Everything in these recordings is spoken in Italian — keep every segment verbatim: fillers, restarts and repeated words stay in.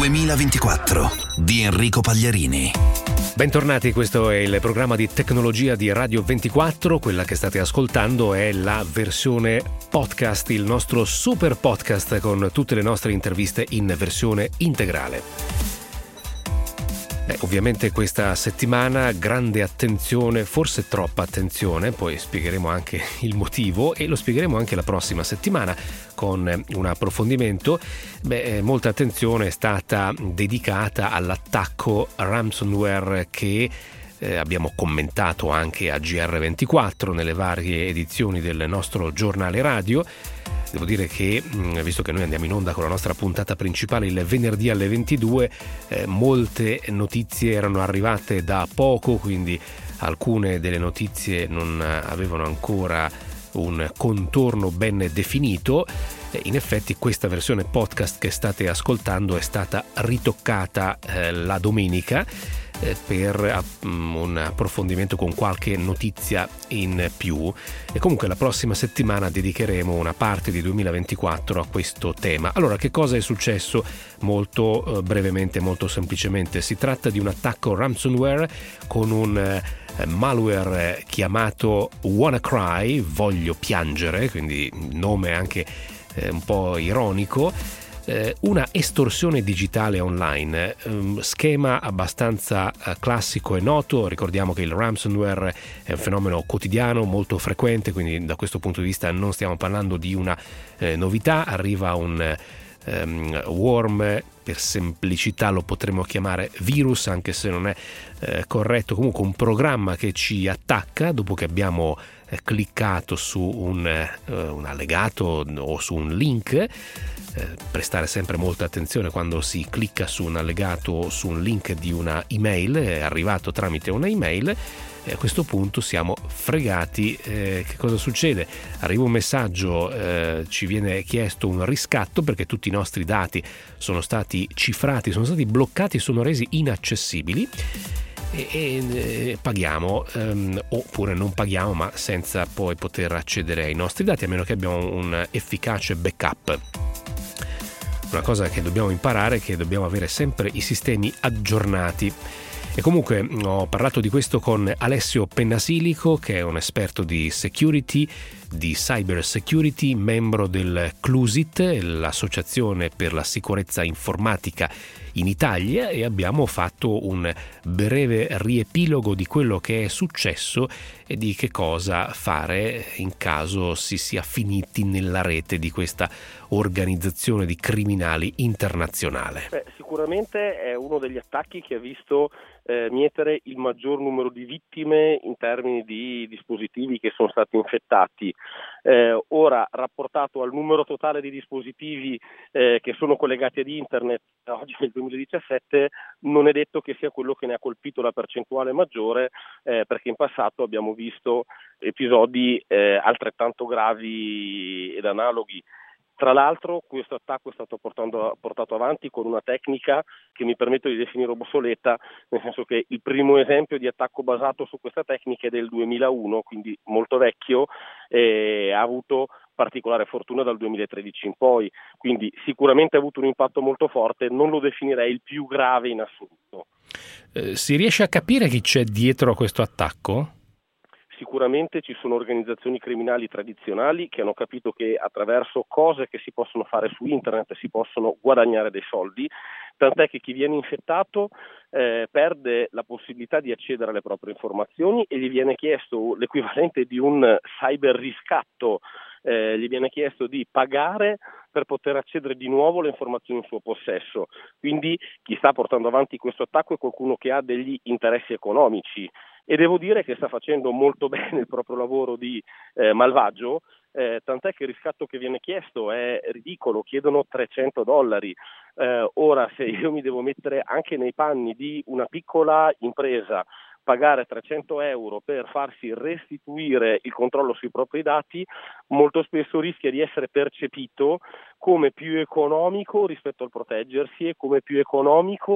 duemilaventiquattro di Enrico Pagliarini. Bentornati, questo è il programma di tecnologia di Radio ventiquattro. Quella che state ascoltando è la versione podcast, il nostro super podcast con tutte le nostre interviste in versione integrale. Beh, ovviamente questa settimana grande attenzione, forse troppa attenzione, poi spiegheremo anche il motivo e lo spiegheremo anche la prossima settimana con un approfondimento. Beh, molta attenzione è stata dedicata all'attacco ransomware che eh, abbiamo commentato anche a G R ventiquattro nelle varie edizioni del nostro giornale radio. Devo dire che, visto che noi andiamo in onda con la nostra puntata principale il venerdì alle ventidue, eh, molte notizie erano arrivate da poco, quindi alcune delle notizie non avevano ancora un contorno ben definito. In effetti questa versione podcast che state ascoltando è stata ritoccata eh, la domenica eh, per um, un approfondimento con qualche notizia in più, e comunque la prossima settimana dedicheremo una parte di duemilaventiquattro a questo tema. Allora, che cosa è successo? Molto eh, brevemente, molto semplicemente, si tratta di un attacco ransomware con un eh, malware chiamato WannaCry, voglio piangere, quindi nome anche eh, un po' ironico, eh, una estorsione digitale online, um, schema abbastanza eh, classico e noto. Ricordiamo che il ransomware è un fenomeno quotidiano, molto frequente, quindi da questo punto di vista non stiamo parlando di una eh, novità. Arriva un um, worm, per semplicità lo potremmo chiamare virus, anche se non è eh, corretto, comunque un programma che ci attacca dopo che abbiamo eh, cliccato su un, eh, un allegato o su un link. Eh, prestare sempre molta attenzione quando si clicca su un allegato o su un link di una email, è arrivato tramite una email, e a questo punto siamo fregati. Eh, che cosa succede? Arriva un messaggio, eh, ci viene chiesto un riscatto perché tutti i nostri dati sono stati cifrati, sono stati bloccati, sono resi inaccessibili, e, e, e paghiamo, ehm, oppure non paghiamo ma senza poi poter accedere ai nostri dati, a meno che abbiamo un efficace backup. Una cosa che dobbiamo imparare è che dobbiamo avere sempre i sistemi aggiornati. E comunque ho parlato di questo con Alessio Pennasilico, che è un esperto di security, di cyber security, membro del CLUSIT, l'associazione per la sicurezza informatica in Italia, e abbiamo fatto un breve riepilogo di quello che è successo e di che cosa fare in caso si sia finiti nella rete di questa organizzazione di criminali internazionale. Beh, sicuramente è uno degli attacchi che ha visto eh, mietere il maggior numero di vittime in termini di dispositivi che sono stati infettati. Eh, ora, rapportato al numero totale di dispositivi eh, che sono collegati ad internet oggi nel duemiladiciassette, non è detto che sia quello che ne ha colpito la percentuale maggiore, eh, perché in passato abbiamo visto episodi eh, altrettanto gravi ed analoghi. Tra l'altro questo attacco è stato portando, portato avanti con una tecnica che mi permetto di definire obsoleta, nel senso che il primo esempio di attacco basato su questa tecnica è del duemilauno, quindi molto vecchio, e ha avuto particolare fortuna dal duemilatredici in poi, quindi sicuramente ha avuto un impatto molto forte, non lo definirei il più grave in assoluto. Eh, si riesce a capire chi c'è dietro a questo attacco? Sicuramente ci sono organizzazioni criminali tradizionali che hanno capito che attraverso cose che si possono fare su internet si possono guadagnare dei soldi, tant'è che chi viene infettato eh, perde la possibilità di accedere alle proprie informazioni e gli viene chiesto l'equivalente di un cyber riscatto, eh, gli viene chiesto di pagare per poter accedere di nuovo alle informazioni in suo possesso. Quindi chi sta portando avanti questo attacco è qualcuno che ha degli interessi economici, e devo dire che sta facendo molto bene il proprio lavoro di eh, malvagio, eh, tant'è che il riscatto che viene chiesto è ridicolo, chiedono trecento dollari. Eh, ora, se io mi devo mettere anche nei panni di una piccola impresa, pagare trecento euro per farsi restituire il controllo sui propri dati, molto spesso rischia di essere percepito come più economico rispetto al proteggersi e come più economico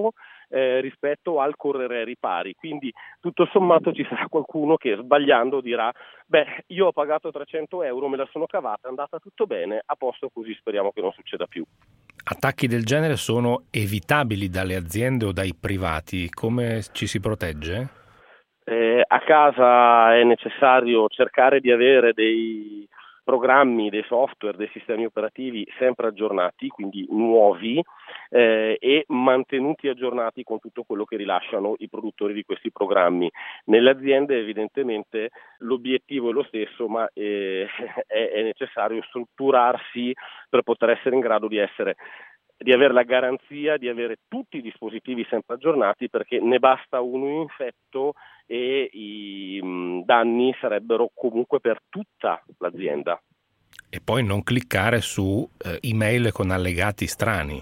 eh, rispetto al correre ai ripari. Quindi tutto sommato ci sarà qualcuno che sbagliando dirà: beh, io ho pagato trecento euro, me la sono cavata, è andata tutto bene, a posto così, speriamo che non succeda più. Attacchi del genere sono evitabili dalle aziende o dai privati, come ci si protegge? Eh, a casa è necessario cercare di avere dei programmi, dei software, dei sistemi operativi sempre aggiornati, quindi nuovi, eh, e mantenuti aggiornati con tutto quello che rilasciano i produttori di questi programmi. Nelle aziende evidentemente l'obiettivo è lo stesso, ma eh, è, è necessario strutturarsi per poter essere in grado di essere di avere la garanzia di avere tutti i dispositivi sempre aggiornati, perché ne basta uno infetto e i mh, danni sarebbero comunque per tutta l'azienda. E poi non cliccare su eh, email con allegati strani.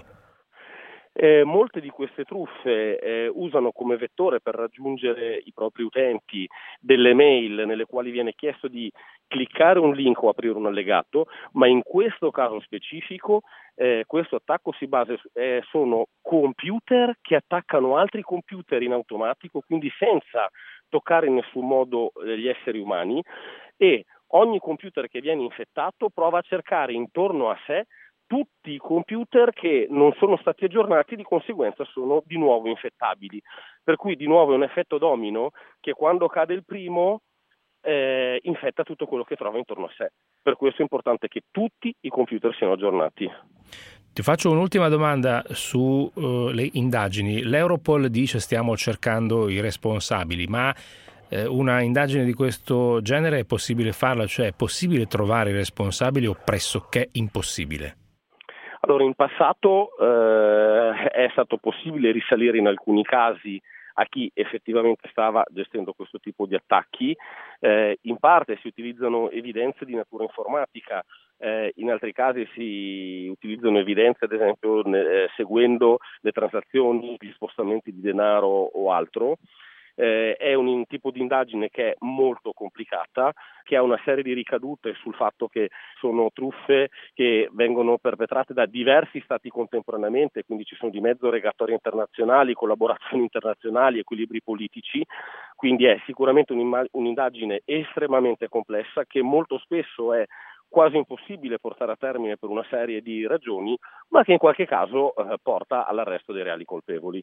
Eh, molte di queste truffe eh, usano come vettore per raggiungere i propri utenti delle mail nelle quali viene chiesto di cliccare un link o aprire un allegato, ma in questo caso specifico eh, questo attacco si basa eh, sono computer che attaccano altri computer in automatico, quindi senza toccare in nessun modo eh, gli esseri umani, e ogni computer che viene infettato prova a cercare intorno a sé tutti i computer che non sono stati aggiornati, di conseguenza sono di nuovo infettabili. Per cui di nuovo è un effetto domino che quando cade il primo eh, infetta tutto quello che trova intorno a sé. Per questo è importante che tutti i computer siano aggiornati. Ti faccio un'ultima domanda sulle uh, indagini. L'Europol dice stiamo cercando i responsabili, ma eh, una indagine di questo genere è possibile farla? Cioè è possibile trovare i responsabili o pressoché impossibile? Allora, in passato eh, è stato possibile risalire in alcuni casi a chi effettivamente stava gestendo questo tipo di attacchi. Eh, in parte si utilizzano evidenze di natura informatica, eh, in altri casi si utilizzano evidenze, ad esempio ne, eh, seguendo le transazioni, gli spostamenti di denaro o altro. Eh, è un, un tipo di indagine che è molto complicata, che ha una serie di ricadute sul fatto che sono truffe che vengono perpetrate da diversi stati contemporaneamente, quindi ci sono di mezzo regatorie internazionali, collaborazioni internazionali, equilibri politici, quindi è sicuramente un'indagine estremamente complessa che molto spesso è quasi impossibile portare a termine per una serie di ragioni, ma che in qualche caso eh, porta all'arresto dei reali colpevoli.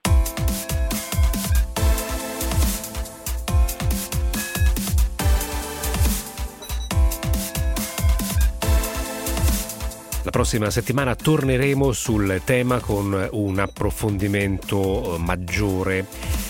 La prossima settimana torneremo sul tema con un approfondimento maggiore.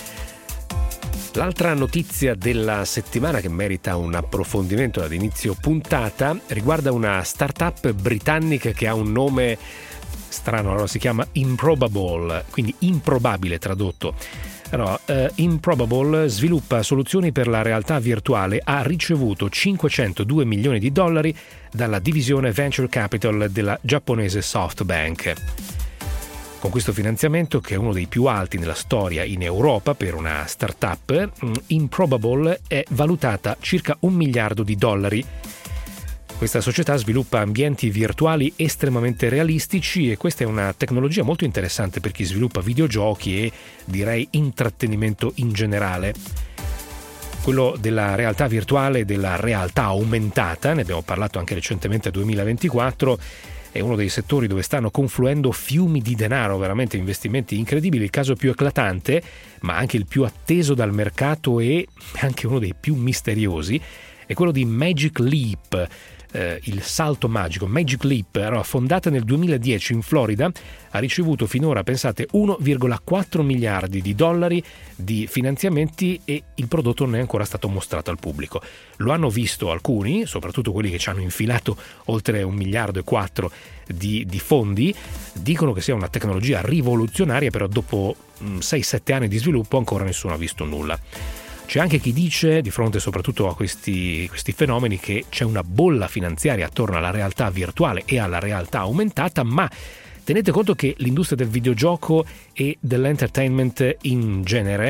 L'altra notizia della settimana che merita un approfondimento ad inizio puntata riguarda una startup britannica che ha un nome strano, allora si chiama Improbable, quindi improbabile tradotto. Allora, uh, Improbable sviluppa soluzioni per la realtà virtuale, ha ricevuto cinquecentodue milioni di dollari dalla divisione Venture Capital della giapponese SoftBank. Con questo finanziamento, che è uno dei più alti nella storia in Europa per una startup, Improbable è valutata circa un miliardo di dollari. Questa società sviluppa ambienti virtuali estremamente realistici e questa è una tecnologia molto interessante per chi sviluppa videogiochi e direi intrattenimento in generale. Quello della realtà virtuale e della realtà aumentata, ne abbiamo parlato anche recentemente a duemilaventiquattro, è uno dei settori dove stanno confluendo fiumi di denaro, veramente investimenti incredibili. Il caso più eclatante, ma anche il più atteso dal mercato e anche uno dei più misteriosi, è quello di Magic Leap, eh, il salto magico. Magic Leap, allora, fondata nel duemiladieci in Florida, ha ricevuto finora, pensate, uno virgola quattro miliardi di dollari di finanziamenti e il prodotto non è ancora stato mostrato al pubblico. Lo hanno visto alcuni, soprattutto quelli che ci hanno infilato oltre un miliardo e quattro di, di fondi, dicono che sia una tecnologia rivoluzionaria, però dopo sei sette anni di sviluppo ancora nessuno ha visto nulla. C'è anche chi dice, di fronte soprattutto a questi, questi fenomeni, che c'è una bolla finanziaria attorno alla realtà virtuale e alla realtà aumentata, ma tenete conto che l'industria del videogioco e dell'entertainment in genere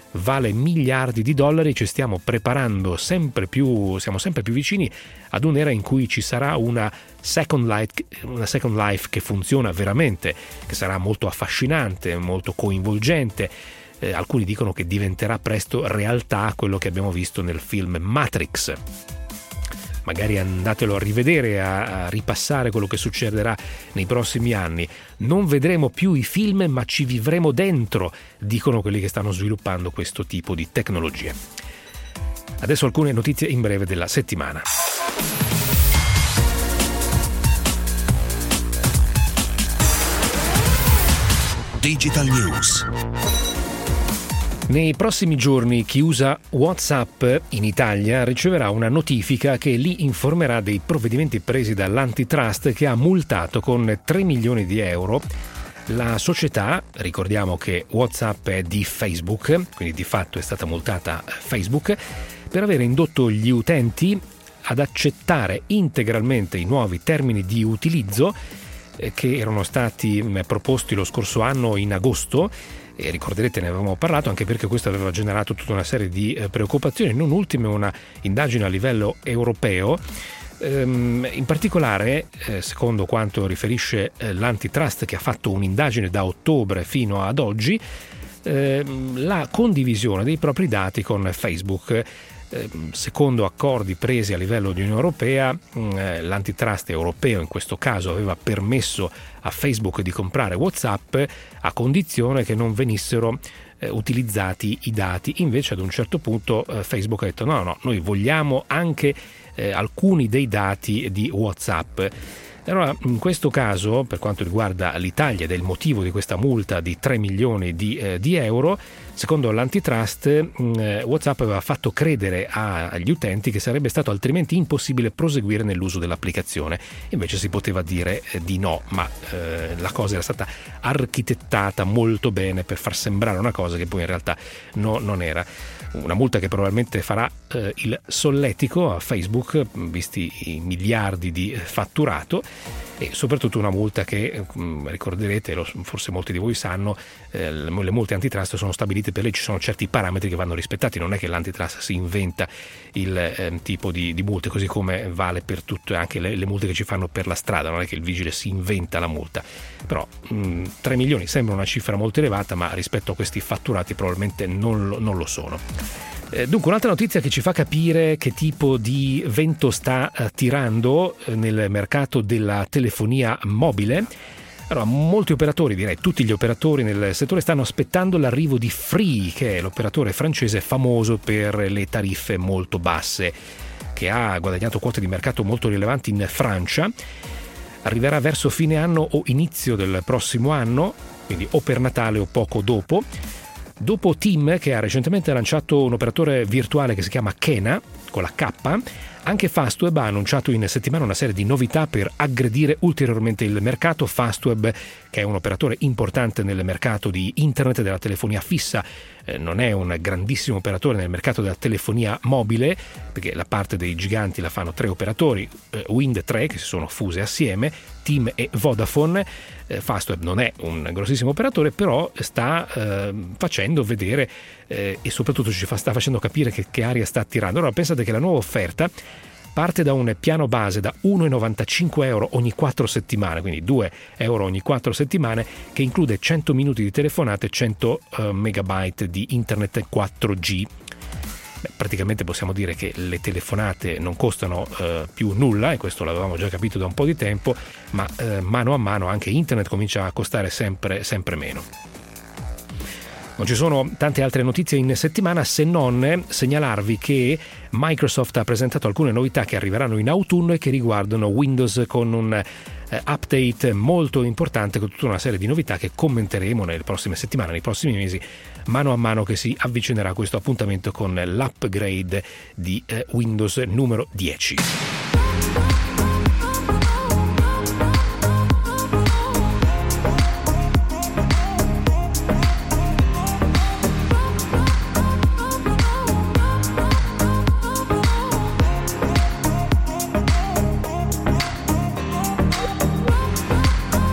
vale miliardi di dollari. Ci stiamo preparando sempre più, siamo sempre più vicini ad un'era in cui ci sarà una Second Life, una Second Life che funziona veramente, che sarà molto affascinante, molto coinvolgente. Eh, alcuni dicono che diventerà presto realtà quello che abbiamo visto nel film Matrix. Magari andatelo a rivedere, a, a ripassare quello che succederà nei prossimi anni. Non vedremo più i film, ma ci vivremo dentro, dicono quelli che stanno sviluppando questo tipo di tecnologie. Adesso alcune notizie in breve della settimana. Digital News. Nei prossimi giorni chi usa WhatsApp in Italia riceverà una notifica che li informerà dei provvedimenti presi dall'antitrust, che ha multato con tre milioni di euro la società. Ricordiamo che WhatsApp è di Facebook, quindi di fatto è stata multata Facebook per aver indotto gli utenti ad accettare integralmente i nuovi termini di utilizzo che erano stati proposti lo scorso anno in agosto. E ricorderete, ne avevamo parlato, anche perché questo aveva generato tutta una serie di eh, preoccupazioni, non ultime una indagine a livello europeo. Ehm, in particolare, eh, secondo quanto riferisce eh, l'antitrust, che ha fatto un'indagine da ottobre fino ad oggi, eh, la condivisione dei propri dati con Facebook. Eh, secondo accordi presi a livello di Unione Europea, eh, l'antitrust europeo in questo caso aveva permesso a Facebook di comprare WhatsApp a condizione che non venissero eh, utilizzati i dati. Invece ad un certo punto eh, Facebook ha detto no, no, noi vogliamo anche eh, alcuni dei dati di WhatsApp. Allora, in questo caso, per quanto riguarda l'Italia ed è il motivo di questa multa di tre milioni di, eh, di euro, secondo l'antitrust, eh, WhatsApp aveva fatto credere a, agli utenti che sarebbe stato altrimenti impossibile proseguire nell'uso dell'applicazione. Invece si poteva dire eh, di no, ma eh, la cosa era stata architettata molto bene per far sembrare una cosa che poi in realtà no, non era. Una multa che probabilmente farà eh, il solletico a Facebook, visti i miliardi di fatturato, e soprattutto una multa che, ricorderete, lo, forse molti di voi sanno, eh, le multe antitrust sono stabilite per legge, ci sono certi parametri che vanno rispettati, non è che l'antitrust si inventa il eh, tipo di, di multe, così come vale per tutte anche le, le multe che ci fanno per la strada, non è che il vigile si inventa la multa. Però mh, tre milioni sembra una cifra molto elevata, ma rispetto a questi fatturati probabilmente non lo, non lo sono. Dunque, un'altra notizia che ci fa capire che tipo di vento sta tirando nel mercato della telefonia mobile. Allora, molti operatori, direi tutti gli operatori nel settore, stanno aspettando l'arrivo di Free, che è l'operatore francese famoso per le tariffe molto basse, che ha guadagnato quote di mercato molto rilevanti in Francia. Arriverà verso fine anno o inizio del prossimo anno, quindi o per Natale o poco dopo. Dopo TIM, che ha recentemente lanciato un operatore virtuale che si chiama Kena, con la K, anche Fastweb ha annunciato in settimana una serie di novità per aggredire ulteriormente il mercato. Fastweb, che è un operatore importante nel mercato di internet e della telefonia fissa, eh, non è un grandissimo operatore nel mercato della telefonia mobile, perché la parte dei giganti la fanno tre operatori, eh, Wind tre, che si sono fuse assieme, TIM e Vodafone. eh, Fastweb non è un grossissimo operatore, però sta eh, facendo vedere eh, e soprattutto ci fa, sta facendo capire che, che aria sta tirando. Allora pensate che la nuova offerta parte da un piano base da uno virgola novantacinque euro ogni quattro settimane, quindi due euro ogni quattro settimane, che include cento minuti di telefonate e cento uh, megabyte di internet quattro G. Beh, praticamente possiamo dire che le telefonate non costano uh, più nulla, e questo l'avevamo già capito da un po' di tempo, ma uh, mano a mano anche internet comincia a costare sempre, sempre meno. Non ci sono tante altre notizie in settimana, se non segnalarvi che Microsoft ha presentato alcune novità che arriveranno in autunno e che riguardano Windows, con un eh, update molto importante, con tutta una serie di novità che commenteremo nelle prossime settimane, nei prossimi mesi, mano a mano che si avvicinerà questo appuntamento con l'upgrade di eh, Windows numero dieci. Adesso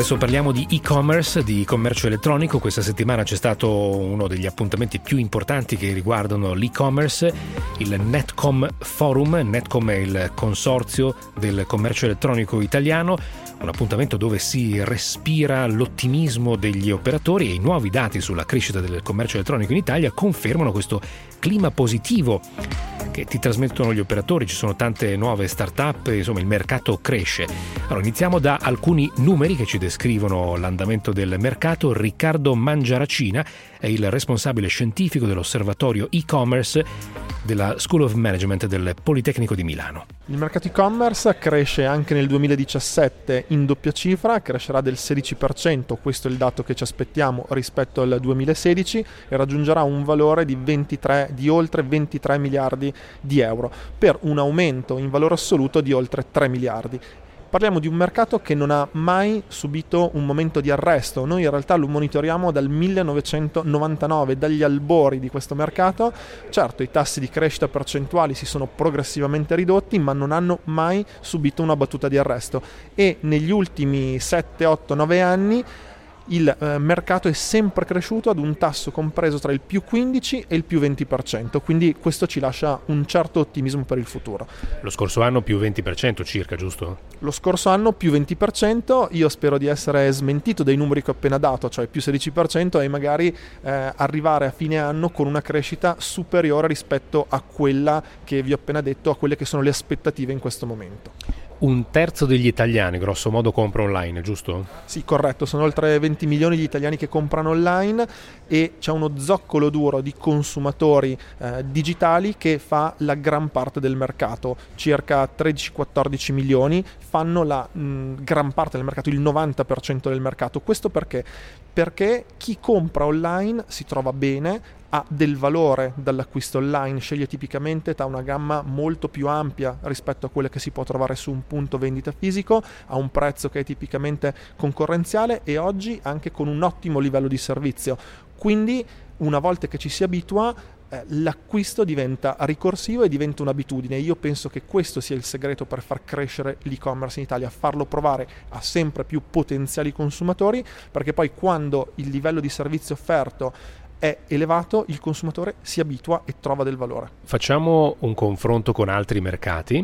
Adesso parliamo di e-commerce, di commercio elettronico. Questa settimana c'è stato uno degli appuntamenti più importanti che riguardano l'e-commerce, il Netcom Forum. Netcom è il consorzio del commercio elettronico italiano, un appuntamento dove si respira l'ottimismo degli operatori, e i nuovi dati sulla crescita del commercio elettronico in Italia confermano questo clima positivo che ti trasmettono gli operatori. Ci sono tante nuove start-up, insomma il mercato cresce. Allora, iniziamo da alcuni numeri che ci descrivono l'andamento del mercato. Riccardo Mangiaracina è il responsabile scientifico dell'osservatorio e-commerce della School of Management del Politecnico di Milano. Il mercato e-commerce cresce anche nel duemiladiciassette in doppia cifra, crescerà del sedici per cento, questo è il dato che ci aspettiamo rispetto al duemilasedici, e raggiungerà un valore di, ventitré, di oltre ventitré miliardi di euro, per un aumento in valore assoluto di oltre tre miliardi. Parliamo di un mercato che non ha mai subito un momento di arresto. Noi in realtà lo monitoriamo dal millenovecentonovantanove, dagli albori di questo mercato. Certo, i tassi di crescita percentuali si sono progressivamente ridotti, ma non hanno mai subito una battuta di arresto. E negli ultimi sette, otto, nove anni il eh, mercato è sempre cresciuto ad un tasso compreso tra il più quindici e il più venti per cento, quindi questo ci lascia un certo ottimismo per il futuro. Lo scorso anno più venti per cento circa, giusto? Lo scorso anno più venti per cento, io spero di essere smentito dai numeri che ho appena dato, cioè più sedici per cento, e magari eh, arrivare a fine anno con una crescita superiore rispetto a quella che vi ho appena detto, a quelle che sono le aspettative in questo momento. Un terzo degli italiani, grosso modo, compra online, giusto? Sì, corretto, sono oltre venti milioni gli italiani che comprano online, e c'è uno zoccolo duro di consumatori eh, digitali che fa la gran parte del mercato. Circa tredici quattordici milioni fanno la mh, gran parte del mercato, il novanta per cento del mercato. Questo perché? Perché chi compra online si trova bene, ha del valore dall'acquisto online, sceglie tipicamente da una gamma molto più ampia rispetto a quelle che si può trovare su un punto vendita fisico, a un prezzo che è tipicamente concorrenziale e oggi anche con un ottimo livello di servizio. Quindi una volta che ci si abitua, eh, l'acquisto diventa ricorsivo e diventa un'abitudine. Io penso che questo sia il segreto per far crescere l'e-commerce in Italia, farlo provare a sempre più potenziali consumatori, perché poi quando il livello di servizio offerto è elevato, il consumatore si abitua e trova del valore. Facciamo un confronto con altri mercati.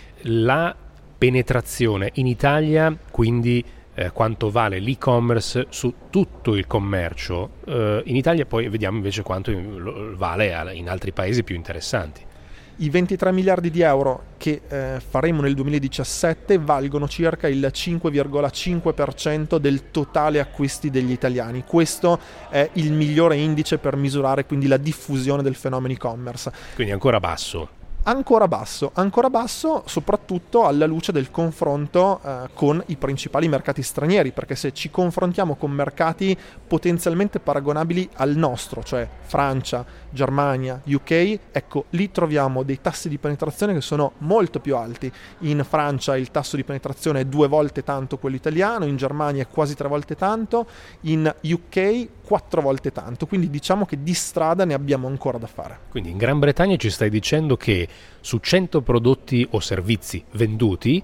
La penetrazione in Italia, quindi eh, quanto vale l'e-commerce su tutto il commercio eh, in Italia, poi vediamo invece quanto vale in altri paesi più interessanti. I ventitré miliardi di euro che eh, faremo nel duemiladiciassette valgono circa il cinque virgola cinque per cento del totale acquisti degli italiani. Questo è il migliore indice per misurare quindi la diffusione del fenomeno e-commerce. Quindi ancora basso. Ancora basso, ancora basso soprattutto alla luce del confronto eh, con i principali mercati stranieri, perché se ci confrontiamo con mercati potenzialmente paragonabili al nostro, cioè Francia, Germania, U K, ecco, lì troviamo dei tassi di penetrazione che sono molto più alti. In Francia il tasso di penetrazione è due volte tanto quello italiano, in Germania è quasi tre volte tanto, in U K quattro volte tanto, quindi diciamo che di strada ne abbiamo ancora da fare. Quindi in Gran Bretagna ci stai dicendo che su cento prodotti o servizi venduti,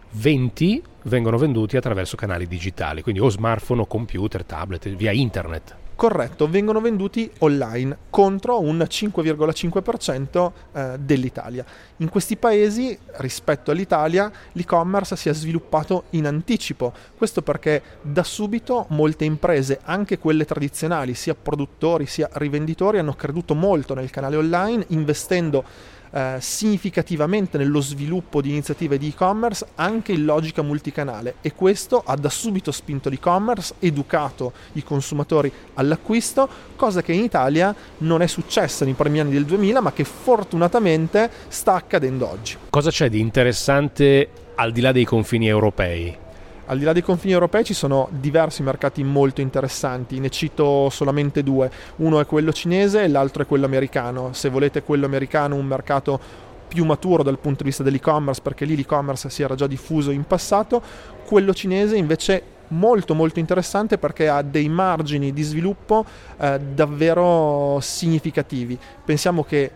venti vengono venduti attraverso canali digitali, quindi o smartphone o computer, tablet, via internet. Corretto, vengono venduti online contro un cinque virgola cinque per cento eh, dell'Italia. In questi paesi, rispetto all'Italia, l'e-commerce si è sviluppato in anticipo. Questo perché da subito molte imprese, anche quelle tradizionali, sia produttori sia rivenditori, hanno creduto molto nel canale online, investendo Eh, significativamente nello sviluppo di iniziative di e-commerce anche in logica multicanale, e questo ha da subito spinto l'e-commerce, educato i consumatori all'acquisto, cosa che in Italia non è successa nei primi anni del duemila, ma che fortunatamente sta accadendo oggi. Cosa c'è di interessante al di là dei confini europei? Al di là dei confini europei ci sono diversi mercati molto interessanti, ne cito solamente due. Uno è quello cinese e l'altro è quello americano. Se volete, quello americano, un mercato più maturo dal punto di vista dell'e-commerce, perché lì l'e-commerce si era già diffuso in passato. Quello cinese invece molto molto interessante perché ha dei margini di sviluppo eh, davvero significativi. Pensiamo che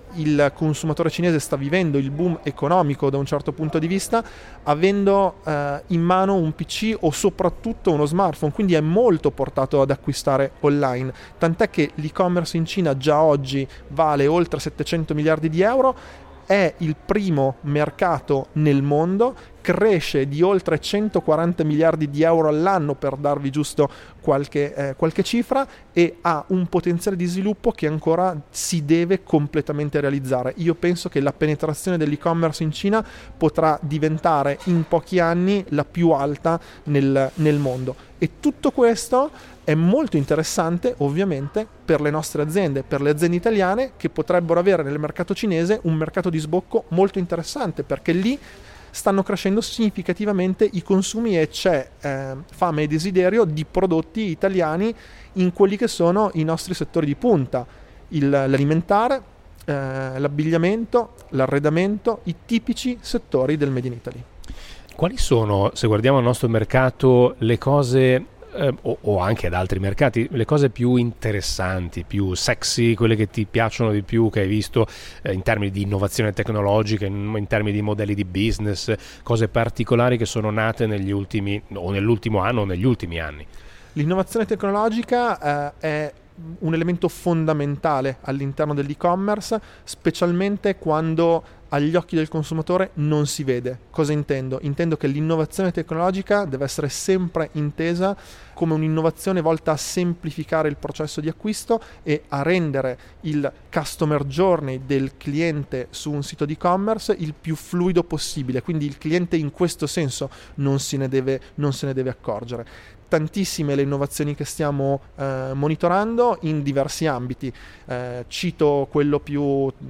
il consumatore cinese sta vivendo il boom economico da un certo punto di vista, avendo eh, in mano un P C o soprattutto uno smartphone, quindi è molto portato ad acquistare online, tant'è che l'e-commerce in Cina già oggi vale oltre settecento miliardi di euro, è il primo mercato nel mondo, cresce di oltre centoquaranta miliardi di euro all'anno, per darvi giusto qualche, eh, qualche cifra, e ha un potenziale di sviluppo che ancora si deve completamente realizzare. Io penso che la penetrazione dell'e-commerce in Cina potrà diventare in pochi anni la più alta nel, nel mondo, e tutto questo è molto interessante ovviamente per le nostre aziende, per le aziende italiane, che potrebbero avere nel mercato cinese un mercato di sbocco molto interessante, perché lì stanno crescendo significativamente i consumi e c'è eh, fame e desiderio di prodotti italiani in quelli che sono i nostri settori di punta, il, l'alimentare, eh, l'abbigliamento, l'arredamento, i tipici settori del Made in Italy. Quali sono, se guardiamo al nostro mercato, le cose eh, o, o anche ad altri mercati, le cose più interessanti, più sexy, quelle che ti piacciono di più, che hai visto eh, in termini di innovazione tecnologica, in, in termini di modelli di business, cose particolari che sono nate negli ultimi o nell'ultimo anno o negli ultimi anni? L'innovazione tecnologica eh, è un elemento fondamentale all'interno dell'e-commerce, specialmente quando agli occhi del consumatore non si vede. Cosa intendo? Intendo che l'innovazione tecnologica deve essere sempre intesa come un'innovazione volta a semplificare il processo di acquisto e a rendere il customer journey del cliente su un sito di e-commerce il più fluido possibile, quindi il cliente in questo senso non se ne deve, non se ne deve accorgere. Tantissime le innovazioni che stiamo eh, monitorando in diversi ambiti. Eh, cito quello più,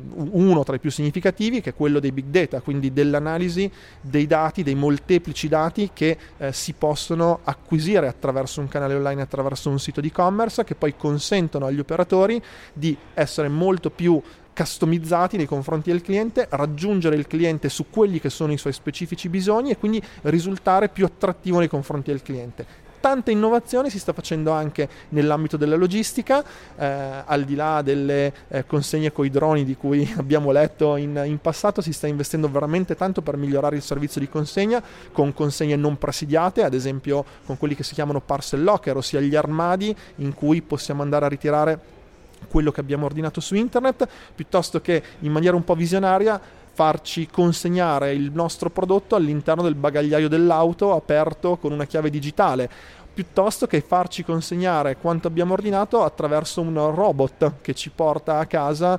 uno tra i più significativi, che è quello dei big data, quindi dell'analisi dei dati, dei molteplici dati che eh, si possono acquisire attraverso un canale online, attraverso un sito di e-commerce, che poi consentono agli operatori di essere molto più customizzati nei confronti del cliente, raggiungere il cliente su quelli che sono i suoi specifici bisogni e quindi risultare più attrattivo nei confronti del cliente. Tanta innovazione si sta facendo anche nell'ambito della logistica, eh, al di là delle eh, consegne coi droni di cui abbiamo letto in, in passato, si sta investendo veramente tanto per migliorare il servizio di consegna con consegne non presidiate, ad esempio con quelli che si chiamano parcel locker, ossia gli armadi in cui possiamo andare a ritirare quello che abbiamo ordinato su internet, piuttosto che in maniera un po' visionaria farci consegnare il nostro prodotto all'interno del bagagliaio dell'auto aperto con una chiave digitale, piuttosto che farci consegnare quanto abbiamo ordinato attraverso un robot che ci porta a casa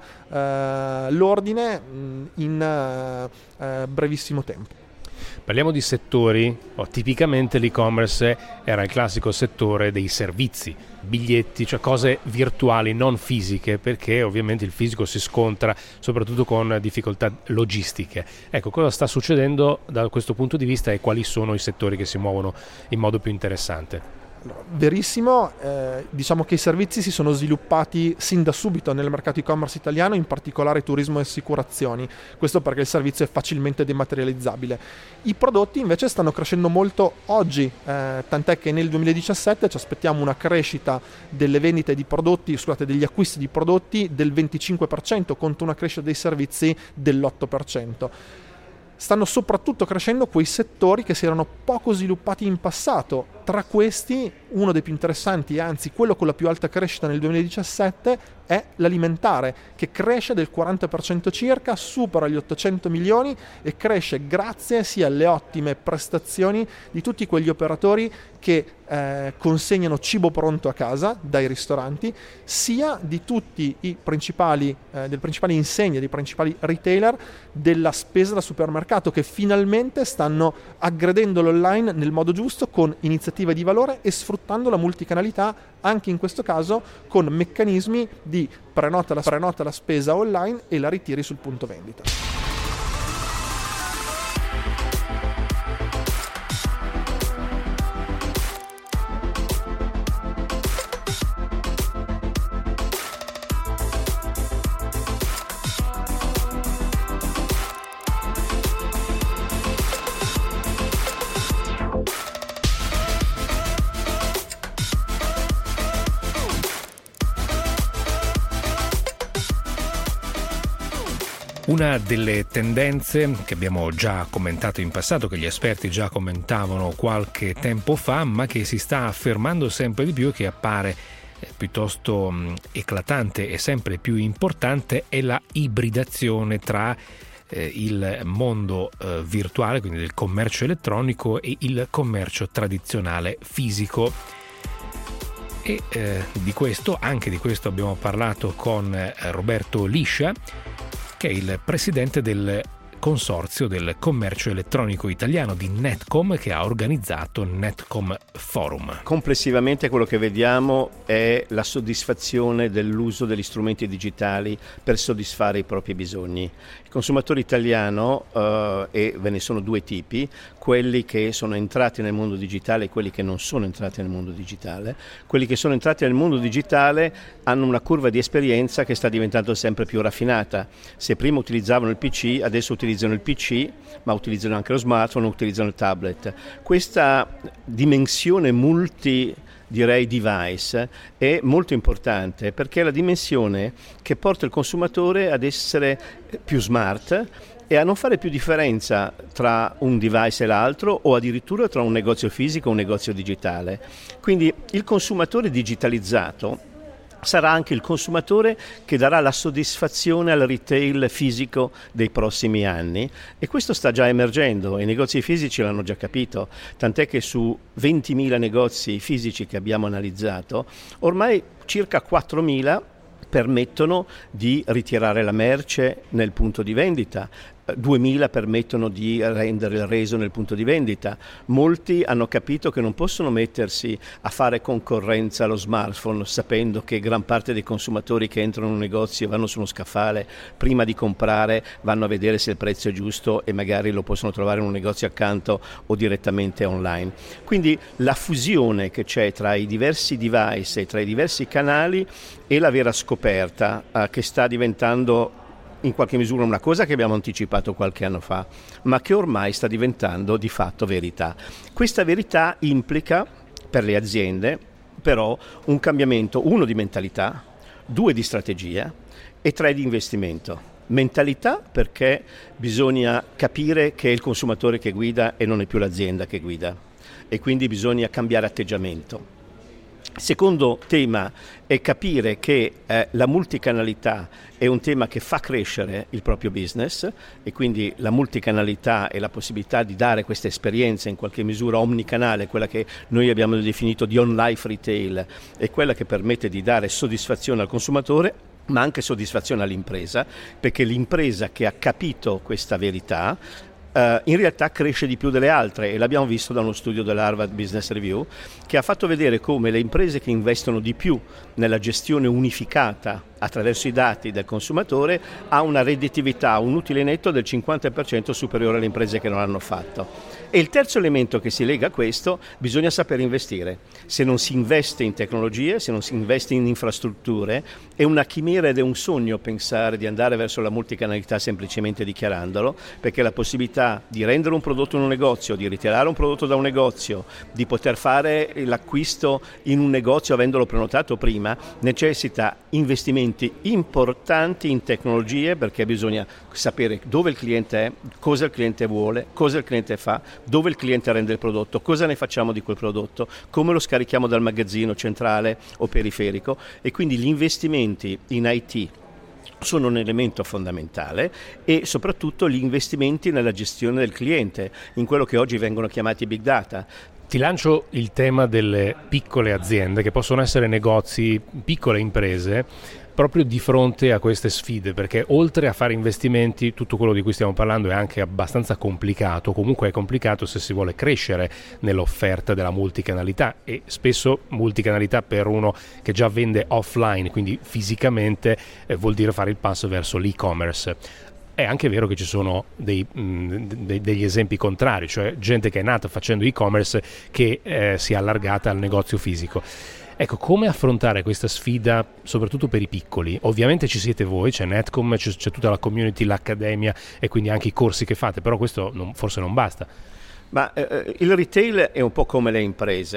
eh, l'ordine in eh, brevissimo tempo. Parliamo di settori, oh, tipicamente l'e-commerce era il classico settore dei servizi, biglietti, cioè cose virtuali, non fisiche, perché ovviamente il fisico si scontra soprattutto con difficoltà logistiche. Ecco, cosa sta succedendo da questo punto di vista e quali sono i settori che si muovono in modo più interessante? Verissimo, eh, diciamo che i servizi si sono sviluppati sin da subito nel mercato e-commerce italiano, in particolare turismo e assicurazioni, questo perché il servizio è facilmente dematerializzabile. I prodotti invece stanno crescendo molto oggi, eh, tant'è che nel duemiladiciassette ci aspettiamo una crescita delle vendite di prodotti, scusate, degli acquisti di prodotti del venticinque per cento contro una crescita dei servizi dell'otto per cento. Stanno soprattutto crescendo quei settori che si erano poco sviluppati in passato. Tra questi, uno dei più interessanti, anzi quello con la più alta crescita nel duemiladiciassette, è l'alimentare, che cresce del quaranta per cento circa, supera gli ottocento milioni e cresce grazie sia alle ottime prestazioni di tutti quegli operatori che eh, consegnano cibo pronto a casa dai ristoranti, sia di tutti i principali, eh, delle principali insegne, dei principali retailer della spesa da supermercato, che finalmente stanno aggredendo l'online nel modo giusto con iniziative di valore e sfruttando la multicanalità anche in questo caso con meccanismi di prenota la, prenota la spesa online e la ritiri sul punto vendita. Una delle tendenze che abbiamo già commentato in passato, che gli esperti già commentavano qualche tempo fa, ma che si sta affermando sempre di più e che appare piuttosto eclatante e sempre più importante, è la ibridazione tra eh, il mondo eh, virtuale, quindi del commercio elettronico, e il commercio tradizionale fisico. E eh, di questo, anche di questo abbiamo parlato con eh, Roberto Liscia, che è il presidente del consorzio del commercio elettronico italiano di Netcom, che ha organizzato Netcom Forum. Complessivamente quello che vediamo è la soddisfazione dell'uso degli strumenti digitali per soddisfare i propri bisogni. Il consumatore italiano, eh, e ve ne sono due tipi, quelli che sono entrati nel mondo digitale e quelli che non sono entrati nel mondo digitale. Quelli che sono entrati nel mondo digitale hanno una curva di esperienza che sta diventando sempre più raffinata. Se prima utilizzavano il P C, adesso utilizzano il P C, ma utilizzano anche lo smartphone, utilizzano il tablet. Questa dimensione multi, direi, device è molto importante, perché è la dimensione che porta il consumatore ad essere più smart e a non fare più differenza tra un device e l'altro, o addirittura tra un negozio fisico e un negozio digitale. Quindi il consumatore digitalizzato sarà anche il consumatore che darà la soddisfazione al retail fisico dei prossimi anni, e questo sta già emergendo. I negozi fisici l'hanno già capito, tant'è che su ventimila negozi fisici che abbiamo analizzato, ormai circa quattromila permettono di ritirare la merce nel punto di vendita, duemila permettono di rendere il reso nel punto di vendita. Molti hanno capito che non possono mettersi a fare concorrenza allo smartphone, sapendo che gran parte dei consumatori che entrano in un negozio e vanno su uno scaffale, prima di comprare vanno a vedere se il prezzo è giusto e magari lo possono trovare in un negozio accanto o direttamente online. Quindi la fusione che c'è tra i diversi device e tra i diversi canali è la vera scoperta eh, che sta diventando in qualche misura una cosa che abbiamo anticipato qualche anno fa, ma che ormai sta diventando di fatto verità. Questa verità implica per le aziende però un cambiamento, uno di mentalità, due di strategia e tre di investimento. Mentalità, perché bisogna capire che è il consumatore che guida e non è più l'azienda che guida, e quindi bisogna cambiare atteggiamento. Secondo tema è capire che eh, la multicanalità è un tema che fa crescere il proprio business, e quindi la multicanalità e la possibilità di dare questa esperienza in qualche misura omnicanale, quella che noi abbiamo definito di on-life retail, è quella che permette di dare soddisfazione al consumatore, ma anche soddisfazione all'impresa, perché l'impresa che ha capito questa verità Uh, in realtà cresce di più delle altre, e l'abbiamo visto da uno studio dell'Harvard Business Review che ha fatto vedere come le imprese che investono di più nella gestione unificata attraverso i dati del consumatore ha una redditività, un utile netto del cinquanta per cento superiore alle imprese che non l'hanno fatto. E il terzo elemento che si lega a questo: bisogna saper investire. Se non si investe in tecnologie, se non si investe in infrastrutture, è una chimera ed è un sogno pensare di andare verso la multicanalità semplicemente dichiarandolo, perché la possibilità di rendere un prodotto in un negozio, di ritirare un prodotto da un negozio, di poter fare l'acquisto in un negozio avendolo prenotato prima, necessita investimenti importanti in tecnologie, perché bisogna sapere dove il cliente è, cosa il cliente vuole, cosa il cliente fa, dove il cliente rende il prodotto, cosa ne facciamo di quel prodotto, come lo scarichiamo dal magazzino centrale o periferico. E quindi gli investimenti in I T sono un elemento fondamentale, e soprattutto gli investimenti nella gestione del cliente, in quello che oggi vengono chiamati big data. Ti lancio il tema delle piccole aziende, che possono essere negozi, piccole imprese, proprio di fronte a queste sfide, perché oltre a fare investimenti, tutto quello di cui stiamo parlando è anche abbastanza complicato. Comunque è complicato se si vuole crescere nell'offerta della multicanalità, e spesso multicanalità per uno che già vende offline, quindi fisicamente, eh, vuol dire fare il passo verso l'e-commerce. È anche vero che ci sono dei, mh, de- degli esempi contrari, cioè gente che è nata facendo e-commerce che eh, si è allargata al negozio fisico. Ecco, come affrontare questa sfida soprattutto per i piccoli? Ovviamente ci siete voi, c'è Netcom, c'è, c'è tutta la community, l'accademia e quindi anche i corsi che fate, però questo non, forse non basta. Ma eh, il retail è un po' come le imprese.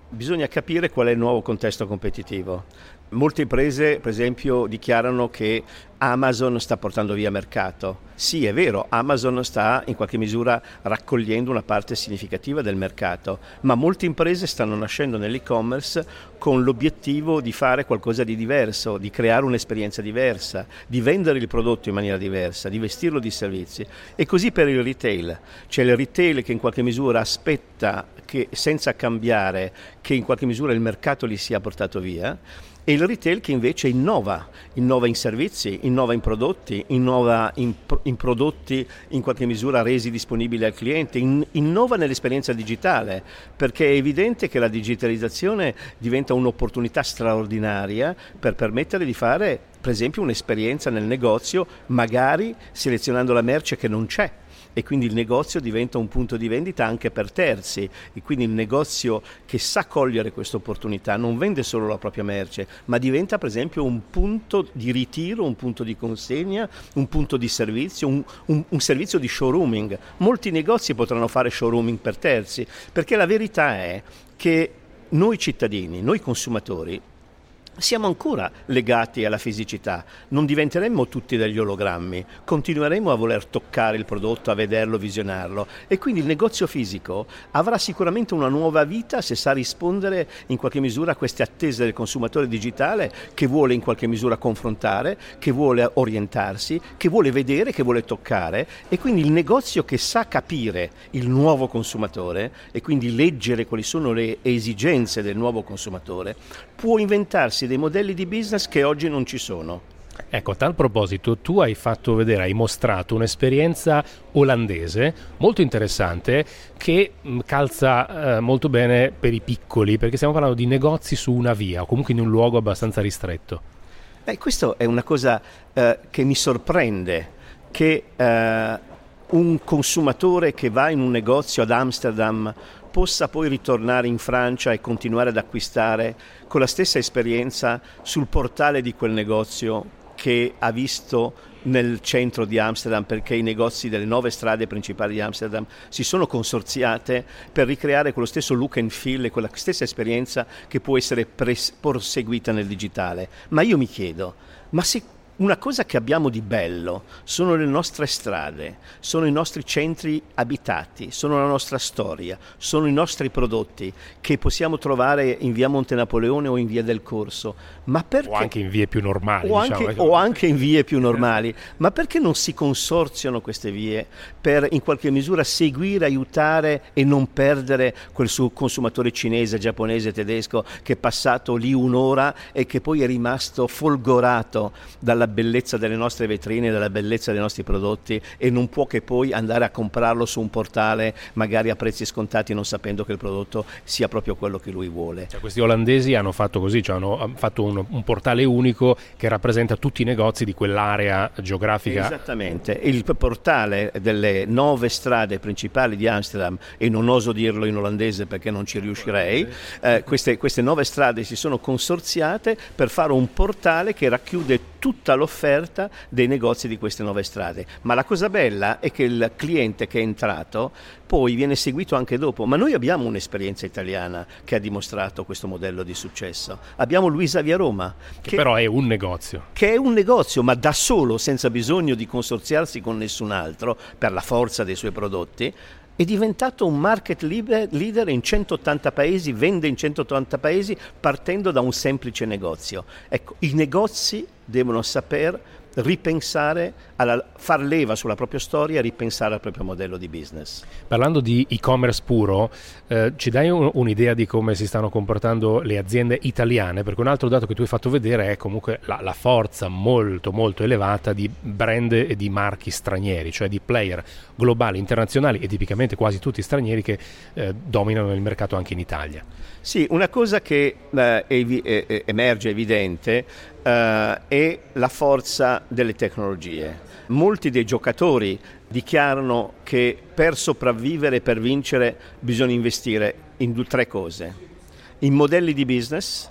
bisogna capire qual è il nuovo contesto competitivo. Molte imprese, per esempio, dichiarano che Amazon sta portando via mercato. Sì, è vero, Amazon sta in qualche misura raccogliendo una parte significativa del mercato, ma molte imprese stanno nascendo nell'e-commerce con l'obiettivo di fare qualcosa di diverso, di creare un'esperienza diversa, di vendere il prodotto in maniera diversa, di vestirlo di servizi. E così per il retail. C'è il retail che in qualche misura aspetta che, senza cambiare, che in qualche misura il mercato li sia portato via, e il retail che invece innova, innova in servizi, innova in prodotti, innova in, in prodotti in qualche misura resi disponibili al cliente, in, innova nell'esperienza digitale, perché è evidente che la digitalizzazione diventa un'opportunità straordinaria per permettere di fare, per esempio, un'esperienza nel negozio, magari selezionando la merce che non c'è. E quindi il negozio diventa un punto di vendita anche per terzi, e quindi il negozio che sa cogliere questa opportunità non vende solo la propria merce, ma diventa per esempio un punto di ritiro, un punto di consegna, un punto di servizio, un, un, un servizio di showrooming. Molti negozi potranno fare showrooming per terzi, perché la verità è che noi cittadini, noi consumatori, siamo ancora legati alla fisicità, non diventeremmo tutti degli ologrammi, continueremo a voler toccare il prodotto, a vederlo, visionarlo, e quindi il negozio fisico avrà sicuramente una nuova vita se sa rispondere in qualche misura a queste attese del consumatore digitale che vuole in qualche misura confrontare, che vuole orientarsi, che vuole vedere, che vuole toccare, e quindi il negozio che sa capire il nuovo consumatore e quindi leggere quali sono le esigenze del nuovo consumatore può inventarsi dei modelli di business che oggi non ci sono. Ecco, a tal proposito, tu hai fatto vedere, hai mostrato un'esperienza olandese molto interessante che calza eh, molto bene per i piccoli, perché stiamo parlando di negozi su una via o comunque in un luogo abbastanza ristretto. Beh, questo è una cosa eh, che mi sorprende, che eh, un consumatore che va in un negozio ad Amsterdam possa poi ritornare in Francia e continuare ad acquistare con la stessa esperienza sul portale di quel negozio che ha visto nel centro di Amsterdam, perché i negozi delle nove strade principali di Amsterdam si sono consorziate per ricreare quello stesso look and feel e quella stessa esperienza che può essere pres- proseguita nel digitale. Ma io mi chiedo, ma se una cosa che abbiamo di bello sono le nostre strade, sono i nostri centri abitati, sono la nostra storia, sono i nostri prodotti che possiamo trovare in via Monte Napoleone o in via del Corso, ma perché, o anche in vie più normali, o, diciamo. anche, o anche in vie più normali, ma perché non si consorziano queste vie per in qualche misura seguire, aiutare e non perdere quel suo consumatore cinese, giapponese, tedesco che è passato lì un'ora e che poi è rimasto folgorato dalla bellezza delle nostre vetrine, dalla bellezza dei nostri prodotti, e non può che poi andare a comprarlo su un portale magari a prezzi scontati, non sapendo che il prodotto sia proprio quello che lui vuole. Cioè, questi olandesi hanno fatto così, cioè hanno fatto un, un portale unico che rappresenta tutti i negozi di quell'area geografica. Esattamente, il portale delle nove strade principali di Amsterdam, e non oso dirlo in olandese perché non ci riuscirei, eh, queste, queste nove strade si sono consorziate per fare un portale che racchiude tutta l'offerta dei negozi di queste nove strade. Ma la cosa bella è che il cliente che è entrato poi viene seguito anche dopo. Ma noi abbiamo un'esperienza italiana che ha dimostrato questo modello di successo. Abbiamo Luisa via Roma, che, che però è un negozio. Che è un negozio, ma da solo, senza bisogno di consorziarsi con nessun altro, per la forza dei suoi prodotti, è diventato un market leader in centottanta paesi, vende in centottanta paesi partendo da un semplice negozio. Ecco, i negozi devono saper ripensare, alla, far leva sulla propria storia e ripensare al proprio modello di business. Parlando di e-commerce puro, eh, ci dai un, un'idea di come si stanno comportando le aziende italiane? Perché un altro dato che tu hai fatto vedere è comunque la, la forza molto molto elevata di brand e di marchi stranieri, cioè di player globali, internazionali e tipicamente quasi tutti stranieri che eh, dominano il mercato anche in Italia. Sì, una cosa che eh, evi- eh, emerge evidente eh, è la forza delle tecnologie. Molti dei giocatori dichiarano che per sopravvivere, per vincere, bisogna investire in due, tre cose: in modelli di business,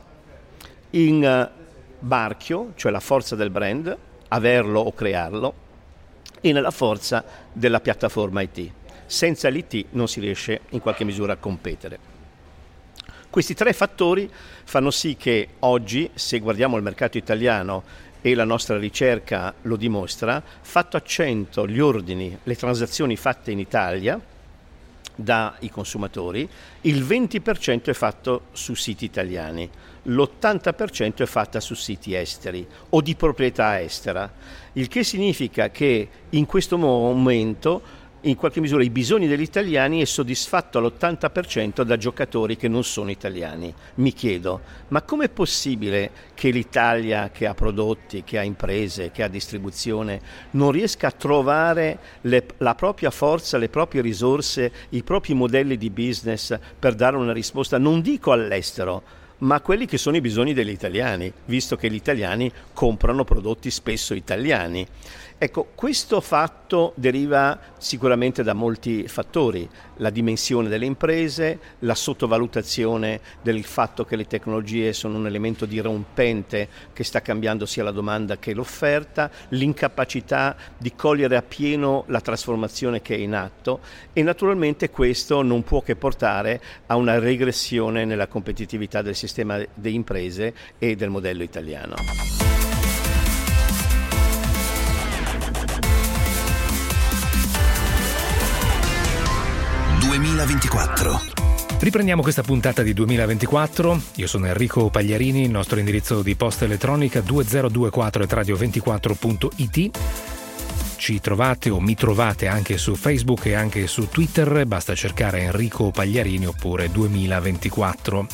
in uh, marchio, cioè la forza del brand, averlo o crearlo, e nella forza della piattaforma I T. Senza l'I T non si riesce in qualche misura a competere. Questi tre fattori fanno sì che oggi, se guardiamo il mercato italiano, e la nostra ricerca lo dimostra, fatto a cento gli ordini, le transazioni fatte in Italia dai consumatori, il venti per cento è fatto su siti italiani, l'ottanta per cento è fatta su siti esteri o di proprietà estera, il che significa che in questo momento in qualche misura i bisogni degli italiani è soddisfatto all'ottanta per cento da giocatori che non sono italiani. Mi chiedo, ma com'è possibile che l'Italia, che ha prodotti, che ha imprese, che ha distribuzione, non riesca a trovare le, la propria forza, le proprie risorse, i propri modelli di business per dare una risposta, non dico all'estero, ma quelli che sono i bisogni degli italiani, visto che gli italiani comprano prodotti spesso italiani. Ecco, questo fatto deriva sicuramente da molti fattori, la dimensione delle imprese, la sottovalutazione del fatto che le tecnologie sono un elemento dirompente che sta cambiando sia la domanda che l'offerta, l'incapacità di cogliere appieno la trasformazione che è in atto e naturalmente questo non può che portare a una regressione nella competitività del sistema di imprese e del modello italiano. duemilaventiquattro. Riprendiamo questa puntata di duemilaventiquattro. Io sono Enrico Pagliarini, il nostro indirizzo di posta elettronica duemiladuemilaquattro at radio ventiquattro punto it. Ci trovate o mi trovate anche su Facebook e anche su Twitter, basta cercare Enrico Pagliarini oppure duemilaventiquattro.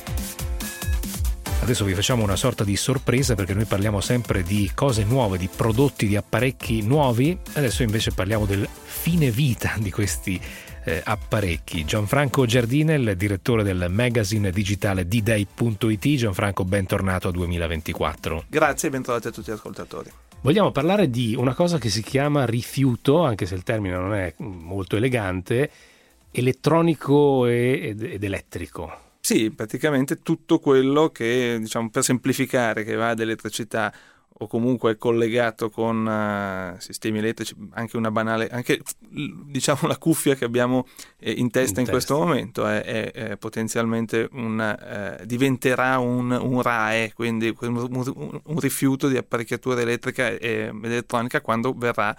Adesso vi facciamo una sorta di sorpresa perché noi parliamo sempre di cose nuove, di prodotti, di apparecchi nuovi. Adesso invece parliamo del fine vita di questi eh, apparecchi. Gianfranco Giardinel, direttore del magazine digitale d day punto it. Gianfranco, bentornato a duemilaventiquattro. Grazie e bentornati a tutti gli ascoltatori. Vogliamo parlare di una cosa che si chiama rifiuto, anche se il termine non è molto elegante, elettronico ed, ed elettrico. Sì, praticamente tutto quello che, diciamo, per semplificare, che va ad elettricità o comunque è collegato con uh, sistemi elettrici, anche una banale, anche diciamo la cuffia che abbiamo eh, in testa in, in testa. questo momento è, è, è potenzialmente un, eh, diventerà un, un R A E, quindi un, un, un rifiuto di apparecchiatura elettrica e elettronica quando verrà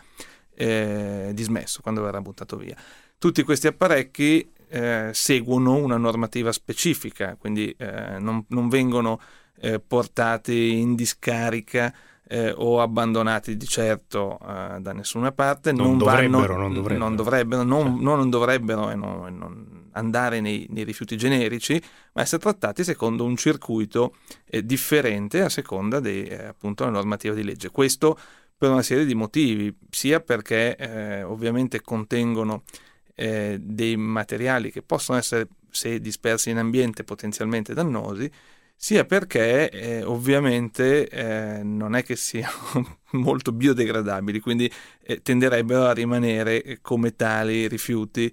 eh, dismesso, quando verrà buttato via. Tutti questi apparecchi eh, seguono una normativa specifica, quindi eh, non, non vengono eh, portati in discarica eh, o abbandonati di certo eh, da nessuna parte. Non, non dovrebbero, vanno, non dovrebbero, non dovrebbero, non, cioè. non dovrebbero e non, e non andare nei, nei rifiuti generici, ma essere trattati secondo un circuito eh, differente a seconda di eh, appunto la normativa di legge. Questo per una serie di motivi, sia perché eh, ovviamente contengono Eh, dei materiali che possono essere, se dispersi in ambiente, potenzialmente dannosi, sia perché eh, ovviamente eh, non è che siano molto biodegradabili, quindi eh, tenderebbero a rimanere come tali rifiuti